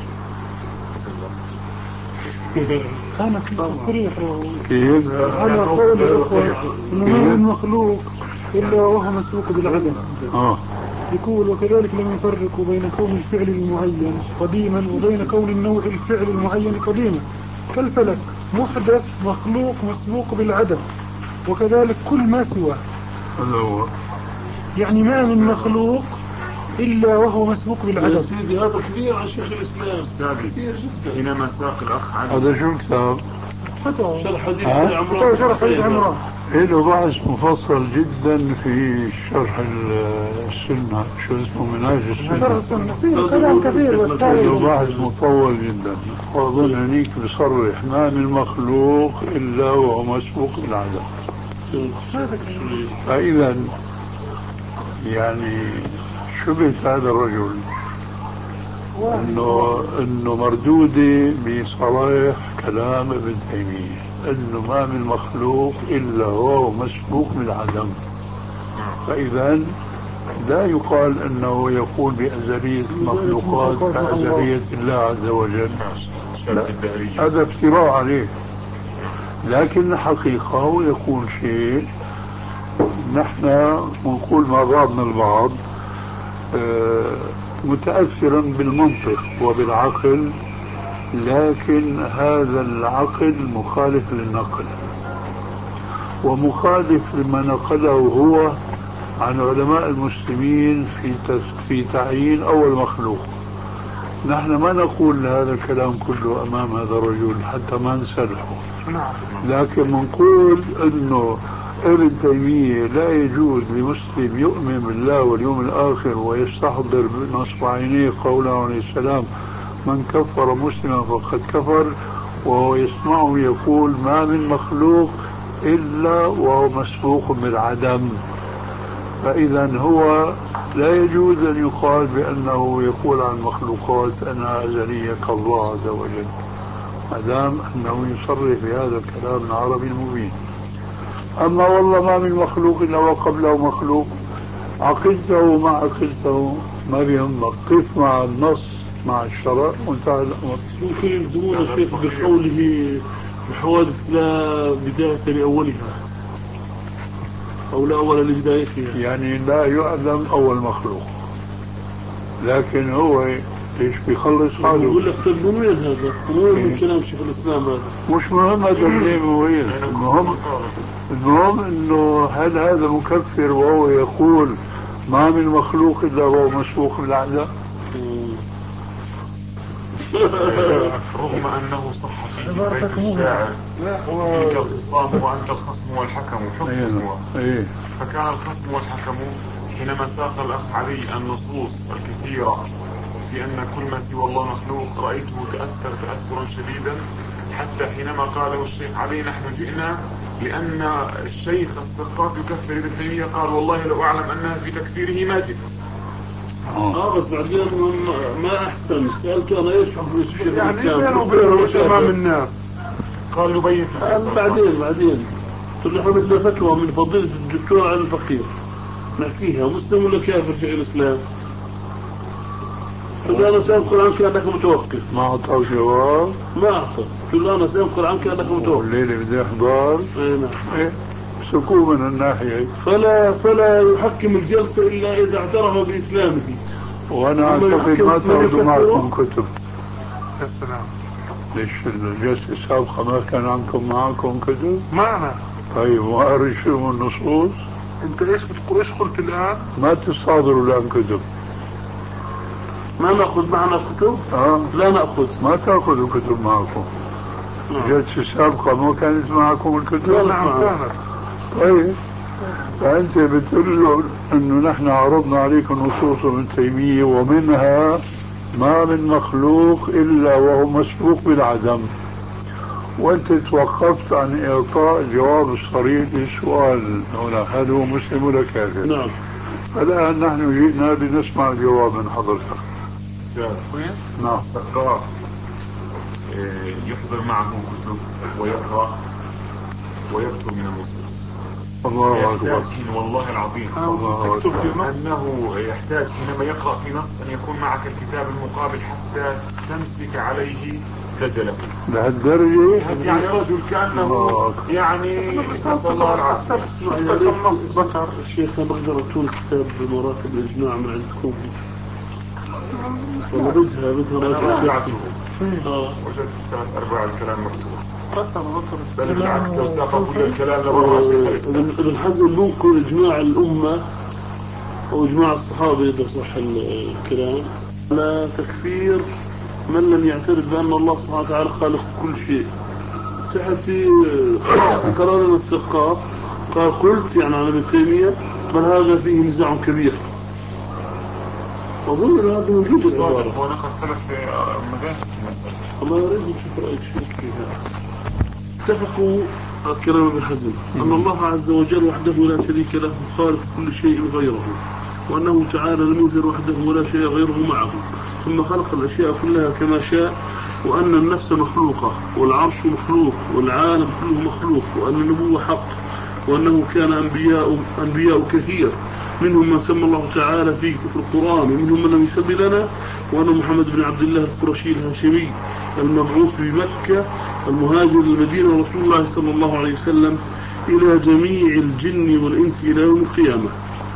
كانت تصريح كيف؟ على قول الأخوة إنه ما من مخلوق إلا وهو مسبوق بالعدم. يقول وكذلك لم يفرقوا بين كون الفعل المعين قديما وبين كون النوع الفعل المعين قديما، كالفلك محدث مخلوق مسبوق بالعدم، وكذلك كل ما سواه. هذا هو. يعني ما من مخلوق إلا وهو مسبوق يا بالعدم. سيدي هذا كبير عن شيخ الإسلام، أستاذي كبير جدا. حينما ساق الأخ علي هذا شو كتاب؟ فتوى شرح حديث ها؟ عمران فتوى شرح حديث عمران. له بحث مفصل جدا في شرح السنة، شو اسمه منهاج شرح السنة. السنة فيه كلام كثير بس له بحث مطول جدا، وأظن هنيك بصرح ما من مخلوق إلا وهو مسبوق بالعدم. فإذا يعني شبه هذا الرجل انه مردودة بصريح كلام ابن تيمية انه ما من مخلوق الا هو مسبوق بالعدم. فاذا لا يقال انه يقول بازلية المخلوقات كازلية الله عز وجل، لا، هذا افتراء عليه. لكن الحقيقة هو يقول شيء نحن نقول مع بعضنا البعض متأثرا بالمنطق وبالعقل، لكن هذا العقل مخالف للنقل، ومخالف لما نقله هو عن علماء المسلمين في تعيين أول مخلوق. نحن ما نقول هذا الكلام كله أمام هذا الرجل حتى ما نسلحه، لكن نقول أنه ابن تيمية لا يجوز لمسلم يؤمن بالله واليوم الآخر ويستحضر بنصب عينيه قوله عليه السلام من كفر مسلما فقد كفر، وهو يسمعه يقول ما من مخلوق إلا وهو مسبوق بالعدم. فإذا هو لا يجوز أن يقال بأنه يقول عن المخلوقات أنها أزلية كالله عز وجل، ما دام أنه يصرح بهذا الكلام العربي المبين. أما والله ما من مخلوق إلا وقبله مخلوق، عقلته ما عقلته ما بيهمك، قف مع النص مع الشرع وانتهى الأمر. ممكن يلزمون الشيخ بقوله بحوادث لا بداية لأولها أو لا أول لبدايتها، يعني لا يعلم أول مخلوق، لكن هو ليش بيخلص حاله؟ يقول لك طيب من وين هذا؟ من وين من كلام شيخ الإسلام هذا؟ مش مهم هذا منين وين، المهم انه هل هذا مكفر وهو يقول ما من مخلوق الا هو مسبوق بالعدم؟ رغم أنه صح في بيت الشاعر تلك الخصام وأنت الخصم والحكم حكمه. فكان الخصم والحكم حينما ساق الأخ علي النصوص الكثيرة في أن كل ما سوى الله مخلوق رأيته تأثر تأثرا شديدا، حتى حينما قاله الشيخ علي نحن جئنا لأن الشيخ السقاط يكفر ابن تيمية، قال والله لو أعلم أنها في تكفيره ما جئت. بس بعدين ما أحسن سألته أنا إيش حكم الشيخ يعني بينه وبينه مش أمام الناس. قال نبين في بعدين قلت له حمد فتوى من فضيلة الدكتور علي الفقير نحكيها مسلم ولا كافر في الإسلام؟ قلت له أنا سأنقل عنك أنك متوقف. ما أعطاه جواب؟ ما أعطى. قلت له أنا سأنقل عنك أنك متوقف. الليلة بدي أحضر. نعم. سكوه من الناحية فلا يحكم الجلسة إلا إذا اعترف بإسلامه. وأنا أعتقد ما تأخذوا معكم كتب. يا سلام. ليش الجلسة السابقة ما كان معكم كتب؟ معنا. طيب وأرشوا النصوص. أنت إيش بتقول؟ إيش قلت الآن؟ ما تصادروا الآن كتب. ما نأخذ معنا كتب؟ لا نأخذ. ما تأخذوا كتب معكم. الجلسة السابقة ما كانت معكم الكتب؟ لا نعم كانت. طيب فأنت بتقول له أنه نحن عرضنا عليك النصوص ابن تيمية ومنها ما من مخلوق إلا وهو مسبوق بالعدم، وأنت توقفت عن إعطاء الجواب الصريح للسؤال هنا هل هو مسلم ولا كافر؟ نعم. الآن نحن جئنا لنسمع الجواب من حضرتك. نعم. الثقاف يحضر معه كتب ويقرأ ويكتب من النصوص. الله أكبر. والله العظيم أنه يحتاج حينما يقرأ في نص أن يكون معك الكتاب المقابل حتى تمسك عليه دجله. لهالدرجة؟ يعني رجل كأنه يعني نسأل الله العافية. ذكر الشيخ بقدر أتون كتاب بمراتب الإجماع من عندكم والله بدها راجعته وجدت 3/4 الكلام مكتوب. بل بالعكس لو ساق كل الكلام لبرع شيخ الإسلام. ابن حزم ممكن إجماع الأمة وإجماع الصحابة إذا صح الكلام على تكفير من لم يعترف بأن الله سبحانه وتعالى خالق كل شيء. تحتي قرار الاستحقاق قال قلت يعني عن ابن تيمية بل هذا فيه نزاع كبير. أظن أن هذا موجود العبارة. هو نقل ثلاث مذاهب في المسألة. الله يريد نشوف رأيك شو فيها. اتفقوا كلام ابن حزم أن الله عز وجل وحده لا شريك له خالق كل شيء غيره، وأنه تعالى لم يزل وحده ولا شيء غيره معه، ثم خلق الأشياء كلها كما شاء، وأن النفس مخلوقة والعرش مخلوق والعالم كله مخلوق، وأن النبوة حق، وأنه كان أنبياء كثير منهم من سمى الله تعالى في القرآن ومنهم من لم يسمي لنا، وأن محمد بن عبد الله القرشي الهاشمي المبعوث بمكة المهاجر للمدينة رسول الله صلى الله عليه وسلم إلى جميع الجن والإنس إلى يوم القيامة.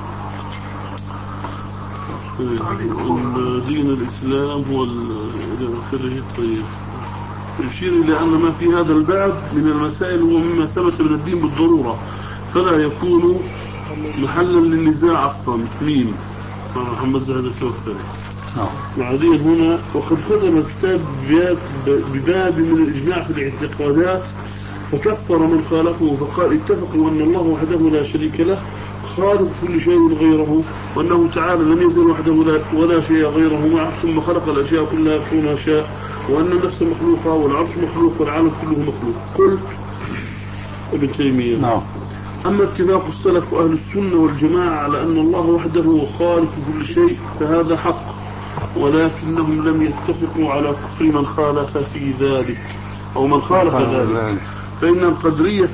دين الإسلام هو إلى آخره. طيب يشير إلى أن ما في هذا الباب من المسائل هو مما ثبت من الدين بالضرورة، فلا يكون محلا للنزاع أصلا. مين؟ محمد زهد التوفري. بعدين هنا وقد ختم الكتاب بباب من الإجماع في الاعتقادات فكفر من خالفه فقال اتفقوا أن الله وحده لا شريك له خالق كل شيء غيره، وأنه تعالى لم يزل وحده ولا شيء غيره معه، ثم خلق الأشياء كلها كما شاء، وأن النفس مخلوقة والعرش مخلوق والعالم كله مخلوق. قلت ابن تيمية نعم. أما اتفاق السلف وأهل السنة والجماعة على أن الله وحده هو خالق كل شيء فهذا حق، ولكنهم لم يتفقوا على كفر من خالف في ذلك أو من خالف ذلك. فإن القدرية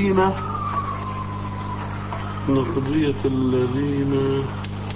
الذين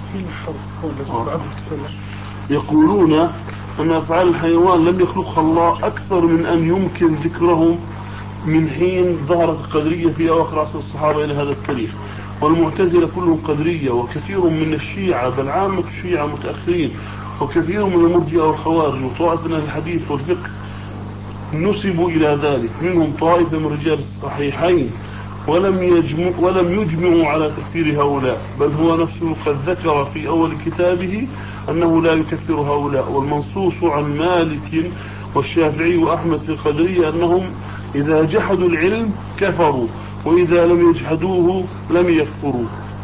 يقولون أن أفعال الحيوان لم يخلقها الله أكثر من أن يمكن ذكرهم من حين ظهرت القدرية في أواخر عصر الصحابة إلى هذا التاريخ. والمعتزلة كلهم قدرية، وكثير من الشيعة بل عامة الشيعة متأخرين، وكثير من المرجئة والخوارج وطائفة من الحديث والفقه نسبوا إلى ذلك، منهم طائفة من رجال الصحيحين، ولم يجمعوا على تكفير هؤلاء، بل هو نفسه قد ذكر في أول كتابه أنه لا يكفر هؤلاء. والمنصوص عن مالك والشافعي وأحمد في القدرية أنهم إذا جحدوا العلم كفروا، وإذا لم يجحدوه لم يكفروا.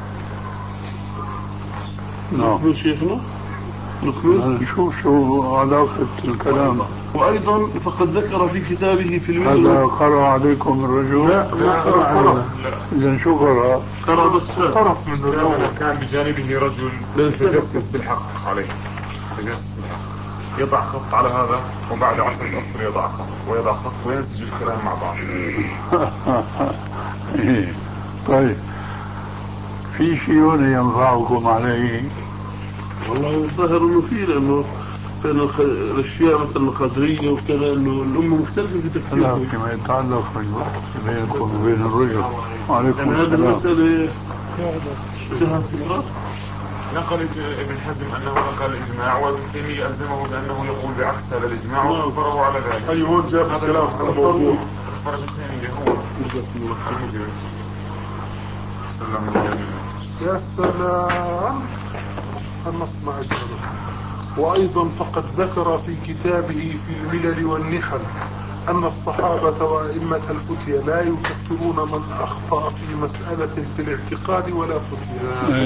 نعم شيخنا نشوف شو علاقة الكلام. وأيضا فقد ذكر في كتابه في الملل. هذا قرأ عليكم الرجل؟ لا قرأ علينا. إذن شو قرأ؟ قرأ بس طرف من ذلك كان بجانبه رجل يتجسس بالحق عليه، يتجسس بالحق، يضع خط على هذا وبعد 10 أسطر يضع خط ويضع خط وينسج الكلام مع بعض. طيب في شيء هنا ينفعكم عليه؟ والله الظاهر انه في، لانه بين الاشياء مثل القدريه وكذا انه الامه مختلفه في تفكيرها فيما يتعلق بالبحث بينكم وبين الرجل. وعليكم يعني السلام. هذه المساله اشتهت فكره. نقل ابن حزم انه نقل الاجماع، وابن تيميه الزمه بانه يقول بعكس هذا الاجماع وكفره على ذلك. اي هون جاب الكلام عن الموضوع. الفرج الثاني اللي هو المجرم. يا سلام النص مع الجمل. وأيضا فقد ذكر في كتابه في الملل والنحل أن الصحابة وأئمة الفتية لا يكفرون من أخطأ في مسألة في الاعتقاد ولا فتية.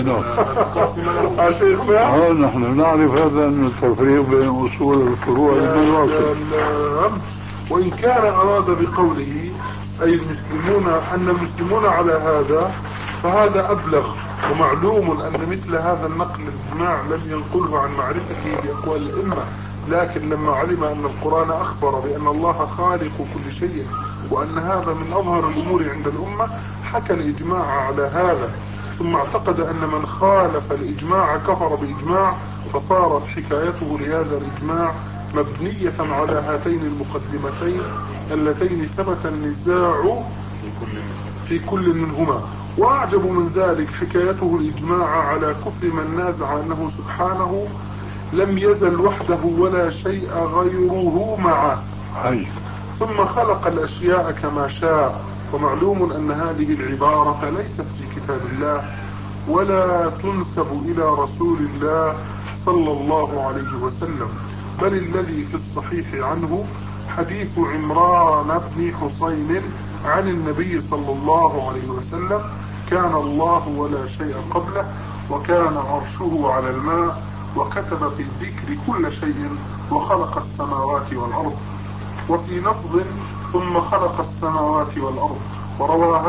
نحن نعرف هذا أن التفريق بين أصول الفروع والمواقف. وإن كان أراد بقوله أي المسلمون أن المسلمون على هذا فهذا أبلغ. ومعلوم أن مثل هذا النقل الإجماع لم ينقله عن معرفته بأقوال الأئمة، لكن لما علم أن القرآن أخبر بأن الله خالق كل شيء وأن هذا من أظهر الأمور عند الأمة حكى الإجماع على هذا، ثم اعتقد أن من خالف الإجماع كفر بإجماع، فصارت حكايته لهذا الإجماع مبنية على هاتين المقدمتين اللتين ثبت النزاع في كل منهما. وأعجب من ذلك حكايته الإجماع على كفر من نازع أنه سبحانه لم يزل وحده ولا شيء غيره معه، ثم خلق الأشياء كما شاء. ومعلوم أن هذه العبارة ليست في كتاب الله ولا تنسب إلى رسول الله صلى الله عليه وسلم، بل الذي في الصحيح عنه حديث عمران بن حسين عن النبي صلى الله عليه وسلم: كان الله ولا شيء قبله، وكان عرشه على الماء، وكتب في الذكر كل شيء، وخلق السماوات والأرض. وفي لفظ: ثم خلق السماوات والأرض. وروي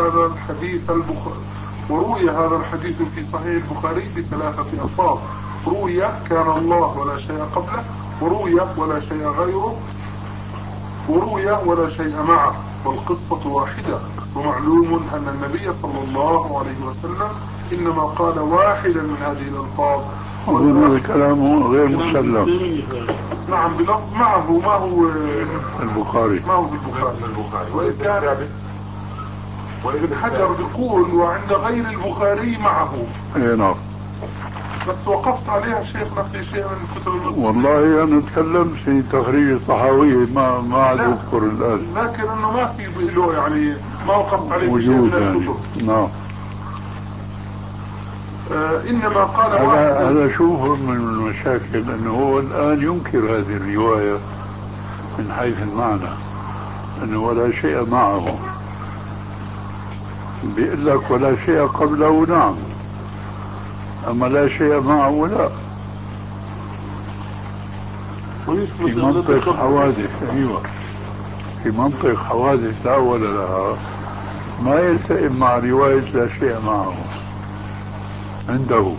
هذا الحديث في صحيح البخاري ب3 ألفاظ: روي كان الله ولا شيء قبله، وروي ولا شيء غيره، وروي ولا شيء معه، والقصة واحدة. ومعلوم أن النبي صلى الله عليه وسلم إنما قال واحدا من هذه الألفاظ. أظن كلامه غير مسلم. نعم، بلفظ معه، ما هو البخاري، ما هو بالبخاري. وإن كان ابن حجر بيقول وعند غير البخاري معه. اي نعم. بس وقفت عليها شيخنا في شيء من كتب والله أنا أتكلم في تخريج الصحاوية، ما عاد أذكر الآن، لكن أنه ما في له يعني ما وقفت عليه في شيء من الكتب. نعم. إنما قال هذا شوف من المشاكل أنه هو الآن ينكر هذه الرواية من حيث المعنى، أنه ولا شيء معه. بيقول لك ولا شيء قبله، نعم، أما لا شيء معه لا. في منطق حوادث، أيوة، في منطق حوادث لا أول لها، ما يلتئم مع رواية لا شيء معه عنده.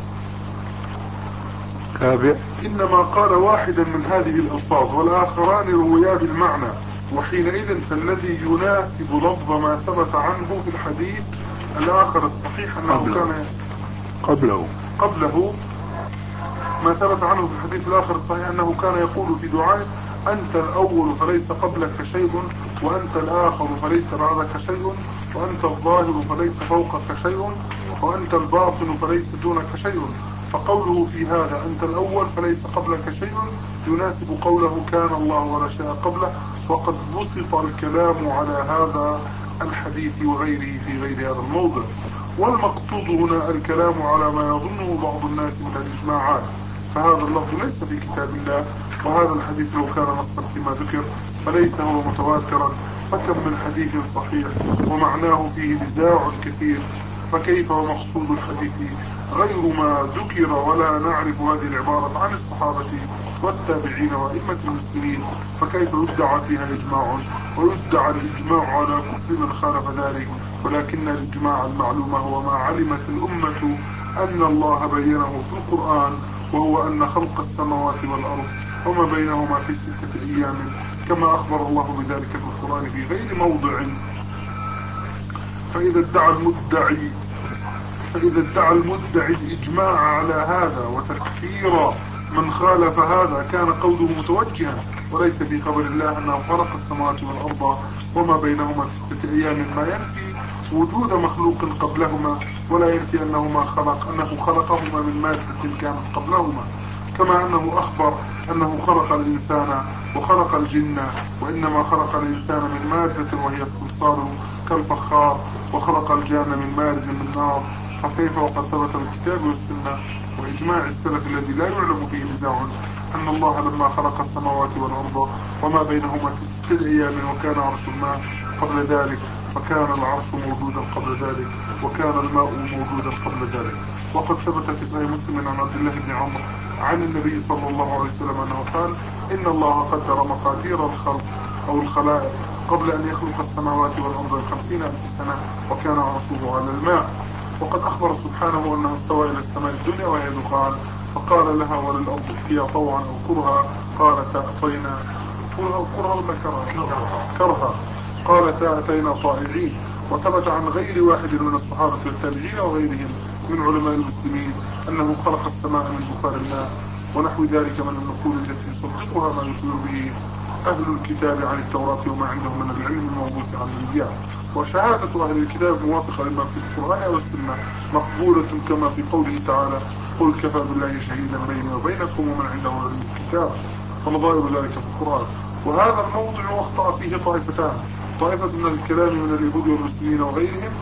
تابع. إنما قال واحدا من هذه الألفاظ، والآخران رويا بالمعنى، وحينئذ فالذي يناسب لفظ ما ثبت عنه في الحديث الآخر الصحيح أنه كان قبله ما ثبت عنه في الحديث الآخر الصحيح أنه كان يقول في دعائه: أنت الأول فليس قبلك شيء، وأنت الآخر فليس بعدك شيء، وأنت الظاهر فليس فوقك شيء، وأنت الباطن فليس دونك شيء. فقوله في هذا أنت الأول فليس قبلك شيء يناسب قوله كان الله ولا شيء قبله، وقد بسط الكلام على هذا الحديث وغيره في غير هذا الموضع. والمقصود هنا الكلام على ما يظنه بعض الناس من الإجماعات، فهذا اللفظ ليس في كتاب الله، وهذا الحديث لو كان نصا فيما ذكر فليس هو متواترا، فكم من حديث صحيح ومعناه فيه نزاع كثير، فكيف ومقصود الحديث غير ما ذكر، ولا نعرف هذه العبارة عن الصحابة والتابعين وأئمة المسلمين، فكيف يدعى فيها إجماع ويدعى الإجماع على كل من خالف ذلك؟ ولكن الإجماع المعلوم هو ما علمت الأمة أن الله بينه في القرآن، وهو أن خلق السماوات والأرض وما بينهما في 6 أيام، كما أخبر الله بذلك في القرآن في غير موضع. فإذا ادعى المدعي الإجماع على هذا وتكفير من خالف هذا كان قوله متوجها، وليس في خبر الله أنه خلق السماوات والأرض وما بينهما في 6 أيام، ما ينفي وجود مخلوق قبلهما، ولا ينفي أنه خلقهما من مادة كانت قبلهما، كما أنه أخبر أنه خلق الإنسان وخلق الجن، وإنما خلق الإنسان من مادة وهي الصلصال كالفخار، وخلق الجان من مارج من نار. فكيف وقد ثبت بالكتاب والسنة وإجماع السلف الذي لا يعلم فيه نزاع أن الله لما خلق السماوات والأرض وما بينهما في 6 أيام وكان عرش الماء قبل ذلك، فكان العرش موجودا قبل ذلك، وكان الماء موجودا قبل ذلك. وقد ثبت في صحيح مسلم عن عبد الله بن عمرو عن النبي صلى الله عليه وسلم أنه قال: إن الله قدر مقادير الخلق أو الخلائق قبل أن يخلق السماوات والأرض 50,000 سنة، وكان عرشه على الماء. وقد أخبر سبحانه أنه استوى إلى السماء الدنيا وهي دخان، فقال لها وللأرض ائتيا طوعا أو كرها، قالتا أتينا كرها، قالتا أتينا طائعين. وثبت عن غير واحد من الصحابة والتابعين وغيرهم من علماء المسلمين أنه خلق السماء من بخار الماء، ونحو ذلك من النقول التي يصدقها ما يخبر به أهل الكتاب عن التوراة وما عندهم من العلم الموضوع عن الأنبياء. وشهادة أهل الكتاب موافقة لما في القرآن والسنة مقبولة، كما في قوله تعالى: قل كفى بالله شهيدا بيني وبينكم ومن عنده علم الكتاب، ونظائر ذلك في القرآن. وهذا الموضع أخطأ فيه طائفتان: طائفة من الكلام من اليهود والمسلمين وغيرهم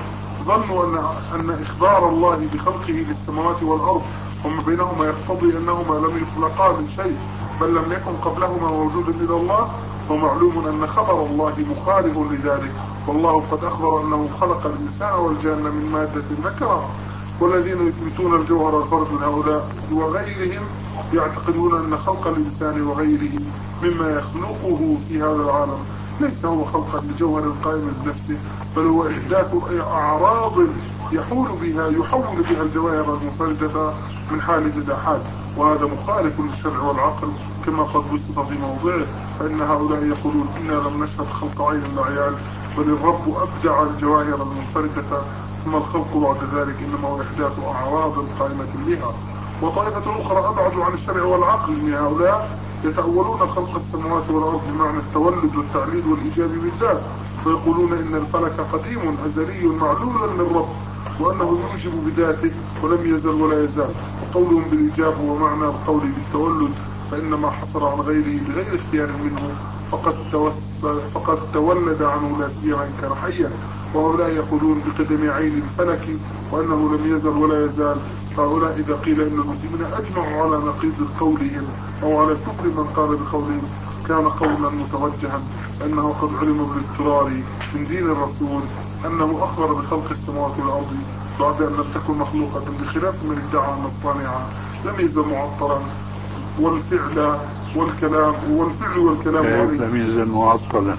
ظنوا أن إخبار الله بخلقه للسماوات والأرض وما بينهما يقتضي أنهما لم يخلقا من شيء بل لم يكن قبلهما موجودا إلى الله، ومعلوم أن خبر الله مخالف لذلك، والله قد أخبر أنه خلق الإنسان والجان من مادة ذكرها. والذين يثبتون الجوهر الفرد من هؤلاء وغيرهم يعتقدون أن خلق الإنسان وغيره مما يخلقه في هذا العالم ليس هو خلقا لجوهر قائم بنفسه، بل هو إحداث أعراض يحول بها الجواهر المنفردة من حال إلى حال، وهذا مخالف للشرع والعقل كما قد بسط في موضعه. فإن هؤلاء يقولون إنا لم نشهد خلق عين العيال، بل الرب أبدع الجواهر المنفردة ثم الخلق بعد ذلك إنما هو إحداث أعراض قائمة بها. وطائفة أخرى أبعد عن الشرع والعقل من هؤلاء يتأولون خلق السماوات والأرض بمعنى التولد والتعليل والإيجاب بالذات، فيقولون إن الفلك قديم أزلي معلول للرب وأنه يوجب بذاته ولم يزل ولا يزال، وقولهم بالإيجاب هو معنى القول بالتولد، فإنما حصل عن غيره بغير اختيار منه فقد تولد عنه لا سيما إن كان حيا. وهؤلاء يقولون بقدم عين الفلك وأنه لم يزل ولا يزال. فهؤلاء إذا قيل إن المسلمين أجمعوا على نقيض قولهم أو على كفر من قال بقولهم كان قولا متوجها، أنه قد علم بالاضطرار من دين الرسول أنه أخبر بخلق السماوات والأرض بعد أن لم تكن مخلوقة، بخلاف من ادعى أن الصانع لم يزل معطلا والفعل والكلام لم يزل معطلا.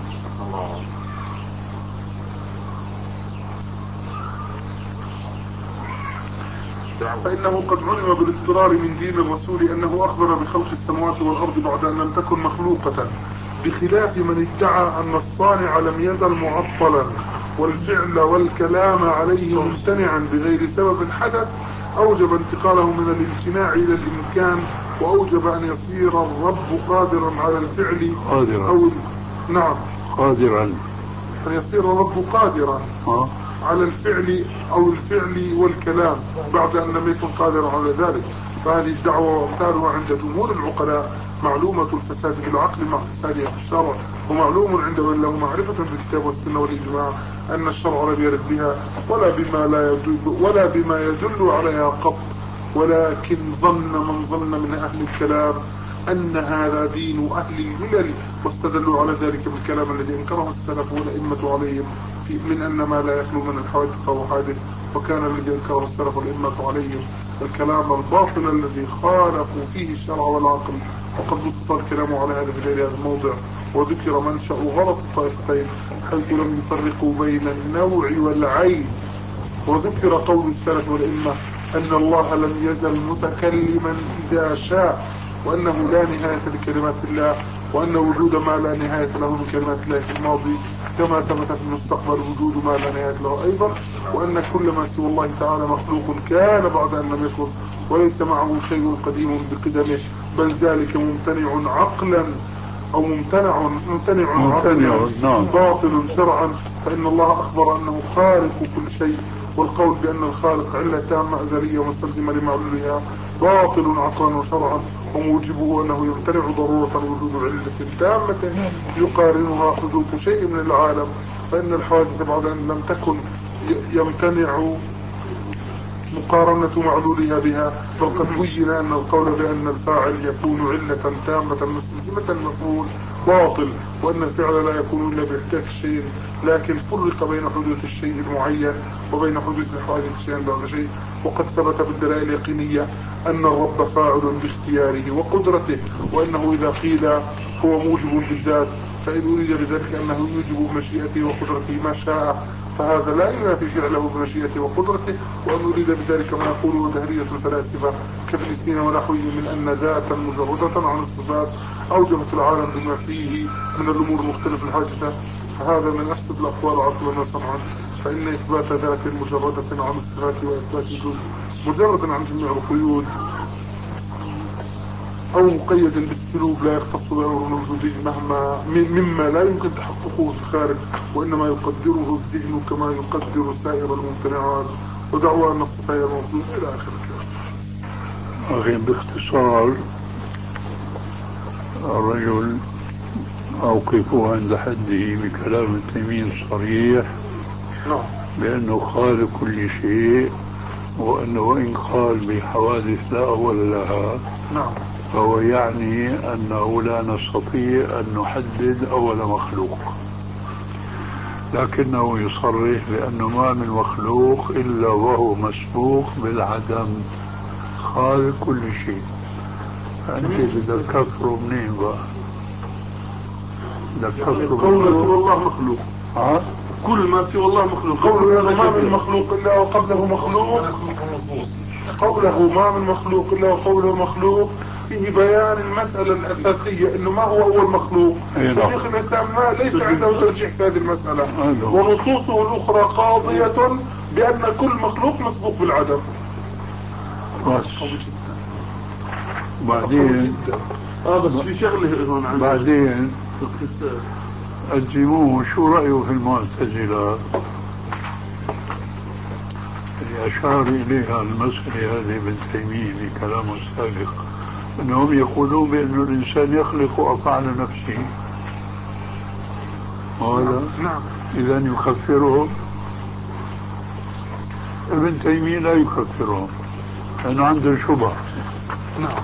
فإنه قد علم بالاضطرار من دين الرسول أنه أخبر بخلق السماوات والأرض بعد أن لم تكن مخلوقة، بخلاف من ادعى أن الصانع لم يزل معطلا والفعل والكلام عليه ممتنعا بغير سبب حدث أوجب انتقاله من الامتناع إلى الإمكان، وأوجب أن يصير الرب قادرا على الفعل قادرا أن يصير الرب قادرا على الفعل أو الفعل والكلام بعد أن لم يكن قادرا على ذلك. فهذه الدعوة وأمثالها عند جمهور العقلاء معلومة الفساد في العقل مع فسادها في الشرع، ومعلوم عند من له معرفة بالكتاب والسنة والإجماع أن الشرع لم يرد بها ولا بما يدل عليها قط، ولكن من ظن من أهل الكلام أن هذا دين أهل الملل، واستدلوا على ذلك بالكلام الذي انكره السلف والأئمة عليهم من أن ما لا يخلو من الحوادث فهو حادث، وكان الذي انكره السلف والأئمة عليهم الكلام الباطل الذي خالفوا فيه الشرع والعقل. وقد بسط الكلام على هذا في غير هذا الموضع، وذكر منشأ غلط الطائفتين حيث لم يفرقوا بين النوع والعين، وذكر قول السلف والأئمة أن الله لم يزل متكلما إذا شاء، وأنه لا نهاية لكلمات الله، وأن وجود ما لا نهاية له من كلمات الله في الماضي كما ثبت في المستقبل وجود ما لا نهاية له أيضا، وأن كل ما سوى الله تعالى مخلوق كان بعد أن لم يكن، وليس معه شيء قديم بقدمه، بل ذلك ممتنع عقلا أو ممتنع عقلا باطل شرعا، فإن الله أخبر أنه خالق كل شيء، والقول بأن الخالق علة تامة أزلية مستلزمة لمعلولها باطل عقلا وشرعا، وموجبه أنه يمتنع ضرورة وجود علة تامة يقارنها حدوث شيء من العالم، فإن الحوادث بعد أن لم تكن يمتنع مقارنة معلولها بها، بل قد بين أن القول بأن الفاعل يكون علة تامة مستلزمة المفعول باطل، وأن الفعل لا يكون إلا باحداث الشيء، لكن فرق بين حدوث الشيء المعين وبين حدوث الحوادث شيئا بعد شيء. وقد ثبت بالدلائل اليقينية أن الرب فاعل باختياره وقدرته، وأنه إذا قيل هو موجب بالذات فإن أريد بذلك أنه يوجب بمشيئته وقدرته ما شاء، فهذا لا ينافي فعله بمشيئته وقدرته. وأن أريد بذلك ما يقوله دهرية الفلاسفة كابن سينا ونحوه من أن ذاتا مجردة عن الصفات أوجبت العالم بما فيه من الأمور المختلفة الحادثة، فهذا من أفسد الأقوال عقلا وسمعا، فإن إثبات ذات مجردة عن الصفات وإثبات وجود مجرد عن جميع القيود أو مقيد بالسلوب لا يختص بأمر وجودي مما لا يمكن تحققه في الخارج، وإنما يقدره الذهن كما يقدر سائر الممتنعات، ودعوى أن الصفات موجود إلى آخر الكلام. أخي باختصار الرجل أوقفه عند حده بكلام تيمي صريح بأنه خالق كل شيء، وأنه وإن قال بحوادث لا أول لها نعم. فهو يعني أنه لا نستطيع أن نحدد أول مخلوق، لكنه يصرح بأنه ما من مخلوق إلا وهو مسبوق بالعدم، خالق كل شيء. فأنت بدك تكفروا منين بقى؟ بدك تكفروا كل ما سوى الله مخلوق. كل ما سوى الله مخلوق. قوله ما من مخلوق إلا وقبله مخلوق، قوله ما من مخلوق إلا وقبله مخلوق فيه بيان المسألة الأساسية إنه ما هو أول مخلوق. شيخ الإسلام ليس عنده ترجيح في هذه المسألة، ونصوصه الأخرى قاضية بأن كل مخلوق مسبوق بالعدم. بس بعدين بس في شغله هون بعدين ألزموه شو رأيه في المعتزلة اللي أشار إليها المسألة هذه ابن تيمية في كلامه السابق، أنهم يقولون بأن الإنسان يخلق أفعال نفسه. وهذا نعم. إذا يكفرهم؟ ابن تيمية لا يكفرهم لأنه عنده شبهة. نعم.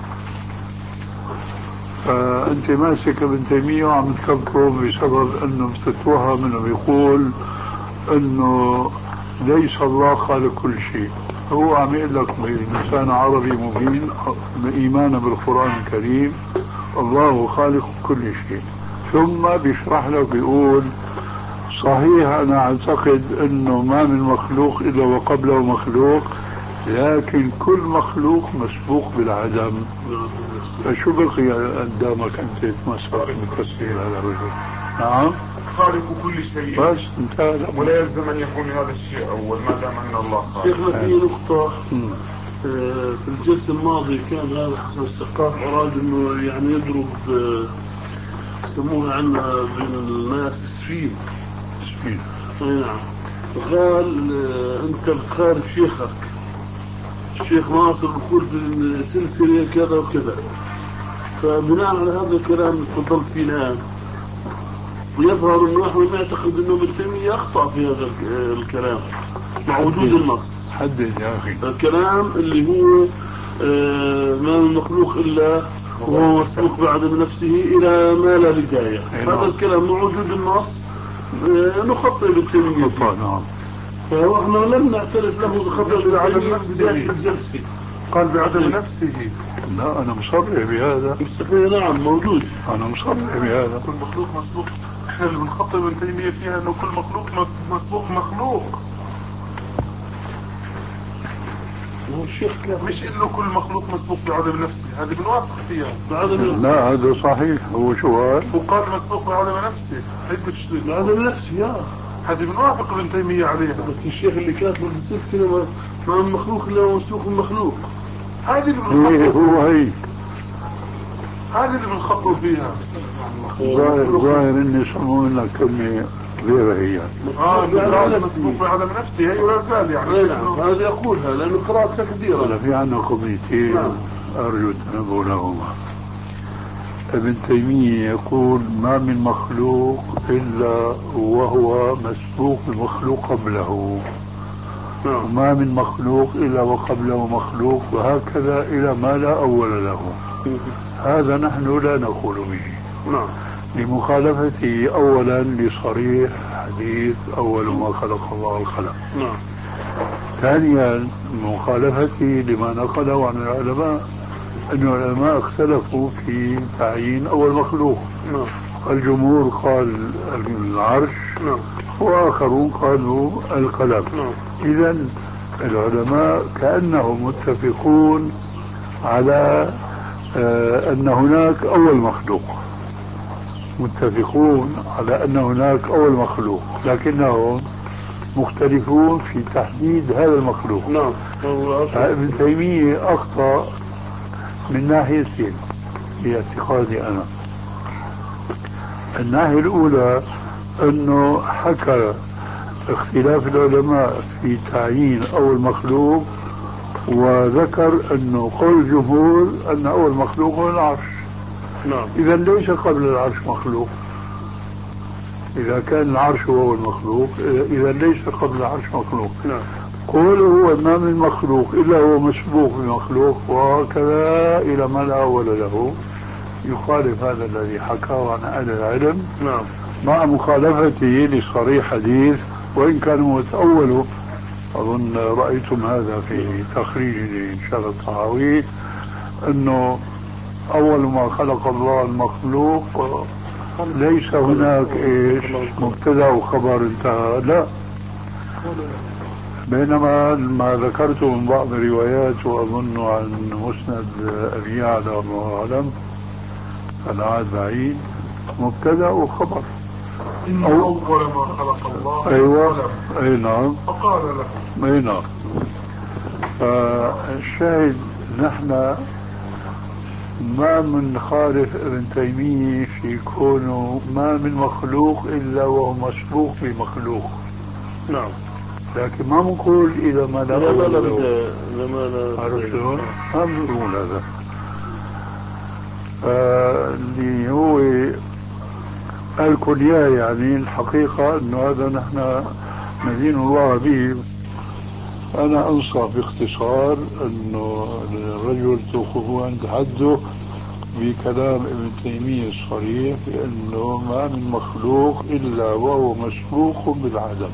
فأنت ماسك ابن تيمية وعم تكفره بسبب أنه بتتوهم أنه بيقول أنه ليس الله خالق كل شيء. هو عم يقول لك بلسان عربي مبين إيمانا بالقرآن الكريم الله خالق كل شيء، ثم بيشرح لك بيقول صحيح أنا أعتقد أنه ما من مخلوق إلا وقبله مخلوق، لكن كل مخلوق مسبوق بالعدم. فشو بقي قدامك أنت تمسك بتفسير هذا الرجل؟ نعم، خالق كل شيء بس انتهى، ولا يلزم أن يكون هذا الشيء أول ما دام أن الله خالق. شيخنا في نقطة في الجلسة الماضي كان هذا حسن السقاف أراد أنه يعني يضرب يسموها عنا بين الناس سفين. نعم. قال أنت بتخالف شيخك الشيخ ناصر بيقول بالسلسلة كذا وكذا، فبناء على هذا الكلام اللي تفضلت فيه الآن ويظهر أنه نحن نعتقد أنه ابن تيمية أخطأ في هذا الكلام مع وجود النص. حدد يا أخي. الكلام اللي هو ما من مخلوق إلا وهو مسبوق بعدم نفسه إلى ما لا بداية. هذا الكلام مع وجود النص نخطئ ابن تيمية. نعم. فنحن لم نعترف له بخطأ بعدم نفسه. قال بعدم نفسه. لا أنا مصرح بهذا. نعم موجود. أنا مصرح بهذا. كل مخلوق مسبوق. احنا اللي بنخطئ ابن تيمية فيها انه كل مخلوق مسبوق مخلوق. والشيخ مش انه كل مخلوق مسبوق بعدم نفسه، هذه بنوافق فيها. لا هذا صحيح. هو شو قال؟ وقال مسبوق بعدم نفسه. بعدم نفسه هذه بنوافق ابن تيمية عليها. بس الشيخ اللي كاتب السلسلة ما من مخلوق الا مسبوق المخلوق. هذه اللي بنخطئ. هي هذه اللي بنخطئ فيها. ظاهر اني سمعوا لنا كلمة غير هي. مسبوق بعدم نفسه هي ولا زال يعني. نعم هذا يقولها لأنه قراءة كثيرة. ولا في عنا قضيتين أرجو التنبؤ لهما. ابن تيمية يقول ما من مخلوق إلا وهو مسبوق بمخلوق قبله، وما من مخلوق إلا وقبله مخلوق، وهكذا إلى ما لا أول له. هذا نحن لا نقول به. نعم. لمخالفته أولا لصريح حديث أول ما خلق الله الخلق. نعم. ثانيا مخالفته لما نقله عن العلماء أن العلماء اختلفوا في تعيين أول مخلوق. نعم. الجمهور قال العرش. نعم. وآخرون قالوا القلم. نعم. إذا العلماء كأنهم متفقون على أن هناك أول مخلوق، متفقون على أن هناك أول مخلوق، لكنهم مختلفون في تحديد هذا المخلوق. نعم. ابن تيمية أخطأ من ناحيتين في اعتقادي أنا. الناحية الأولى أنه حكى اختلاف العلماء في تعيين أول مخلوق، وذكر أنه قول الجمهور أن أول مخلوق هو العرش. نعم. إذا ليس قبل العرش مخلوق. إذا كان العرش هو المخلوق إذا ليس قبل العرش مخلوق. نعم. قوله هو ما من مخلوق إلا هو مسبوق بمخلوق وهكذا إلى ما لا أول له، يخالف هذا الذي حكاه عن أهل العلم. نعم. مع مخالفته لصريح حديث وإن كان متأول. أظن رأيتم هذا في تخريج لشرح الطحاوي أنه أول ما خلق الله المخلوق ليس هناك إيش مبتدأ وخبر انتهى، لا. بينما ما ذكرته من بعض الروايات وأظن عن مسند أبي يعلى الله أعلم فالعاد بعيد مبتدأ وخبر. إن أول ما خلق الله أيوة. أي نعم. فقال له. أي نعم. فالشاهد نحن ما منخالف ابن تيمية في كونه ما من مخلوق إلا وهو مسبوق بمخلوق. نعم. لكن ما بنقول إذا ما لا أول له. عرفت شلون؟ ما بنقول هذا. اللي هو الكلية يعني الحقيقة أنه هذا نحن ندين الله به. أنا أنصح باختصار أنه الرجل توقفوا عند حده بكلام ابن تيمية الصريح بأنه ما من مخلوق إلا وهو مسبوق بالعدم،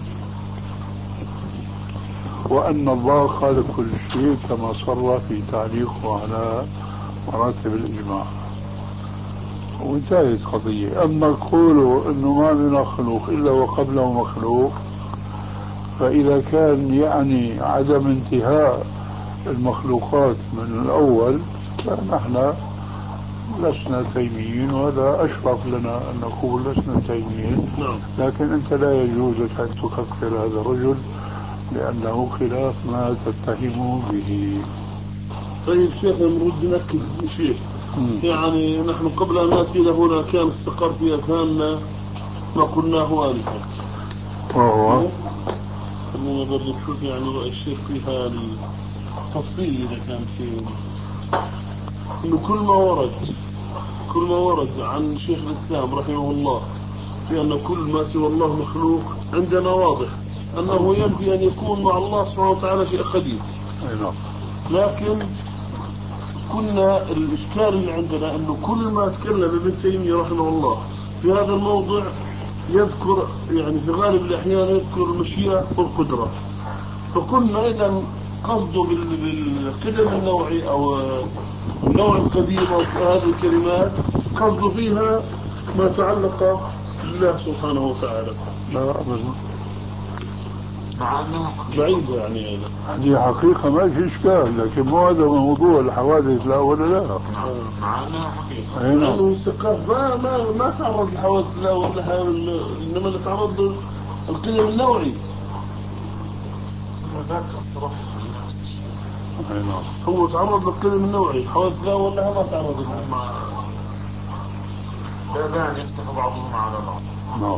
وأن الله خالق كل شيء كما صرح في تعليقه على مراتب الإجماع، وانتهت قضية. أما قوله أنه ما من مخلوق إلا وقبله مخلوق، فإذا كان يعني عدم انتهاء المخلوقات من الأول فنحن لسنا تيميين، وهذا أشرف لنا أن نقول لسنا تيميين. لكن أنت لا يجوز لك أن تكفر هذا الرجل لأنه خلاف ما تتهم به. طيب شيخ نرد نركز شيء. يعني نحن قبل أن نأتي لهنا كان استقر في أذهاننا ما قلناه آنفا، وهو خلينا نقول نشوف يعني رأي الشيخ فيها التفصيل إذا كان فيه إنه كل ما ورد عن شيخ الإسلام رحمه الله في أن كل ما سوى الله مخلوق عندنا واضح أنه ينفي أن يكون مع الله سبحانه وتعالى شيء خليل. لكن كنا الإشكال اللي عندنا أنه كل ما تكلم ابن تيمية رحمه الله في هذا الموضوع يذكر يعني في غالب الأحيان يذكر المشيئة والقدرة، فقلنا إذا قصده بالقدم النوعي أو النوع القديم أو هذه الكلمات قصده فيها ما تعلق بالله سبحانه وتعالى. لا أبدا، مع أنه بعيدة يعني هذه حقيقة ما في إشكال، لكن مو هذا موضوع الحوادث لا ولا لا. مع أنه حقيقة لأنه استقر ما تعرض لحوادث لا ولا إنما اللي تعرض له القدم النوعي. وذاك الصراحة هو تعرض للقدم النوعي، حوادث لا ولا ما تعرض لها. بابان يفتح بعضهم على بعض. نعم.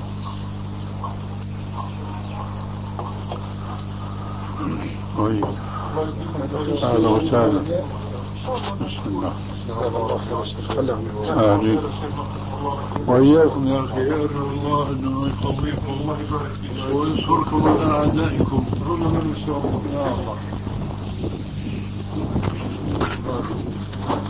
طيب أهلا وسهلا. بسم الله. آمين. وإياكم يا أخي، أرجو الله أنه يقويكم وينصركم على أعدائكم. إن شاء الله.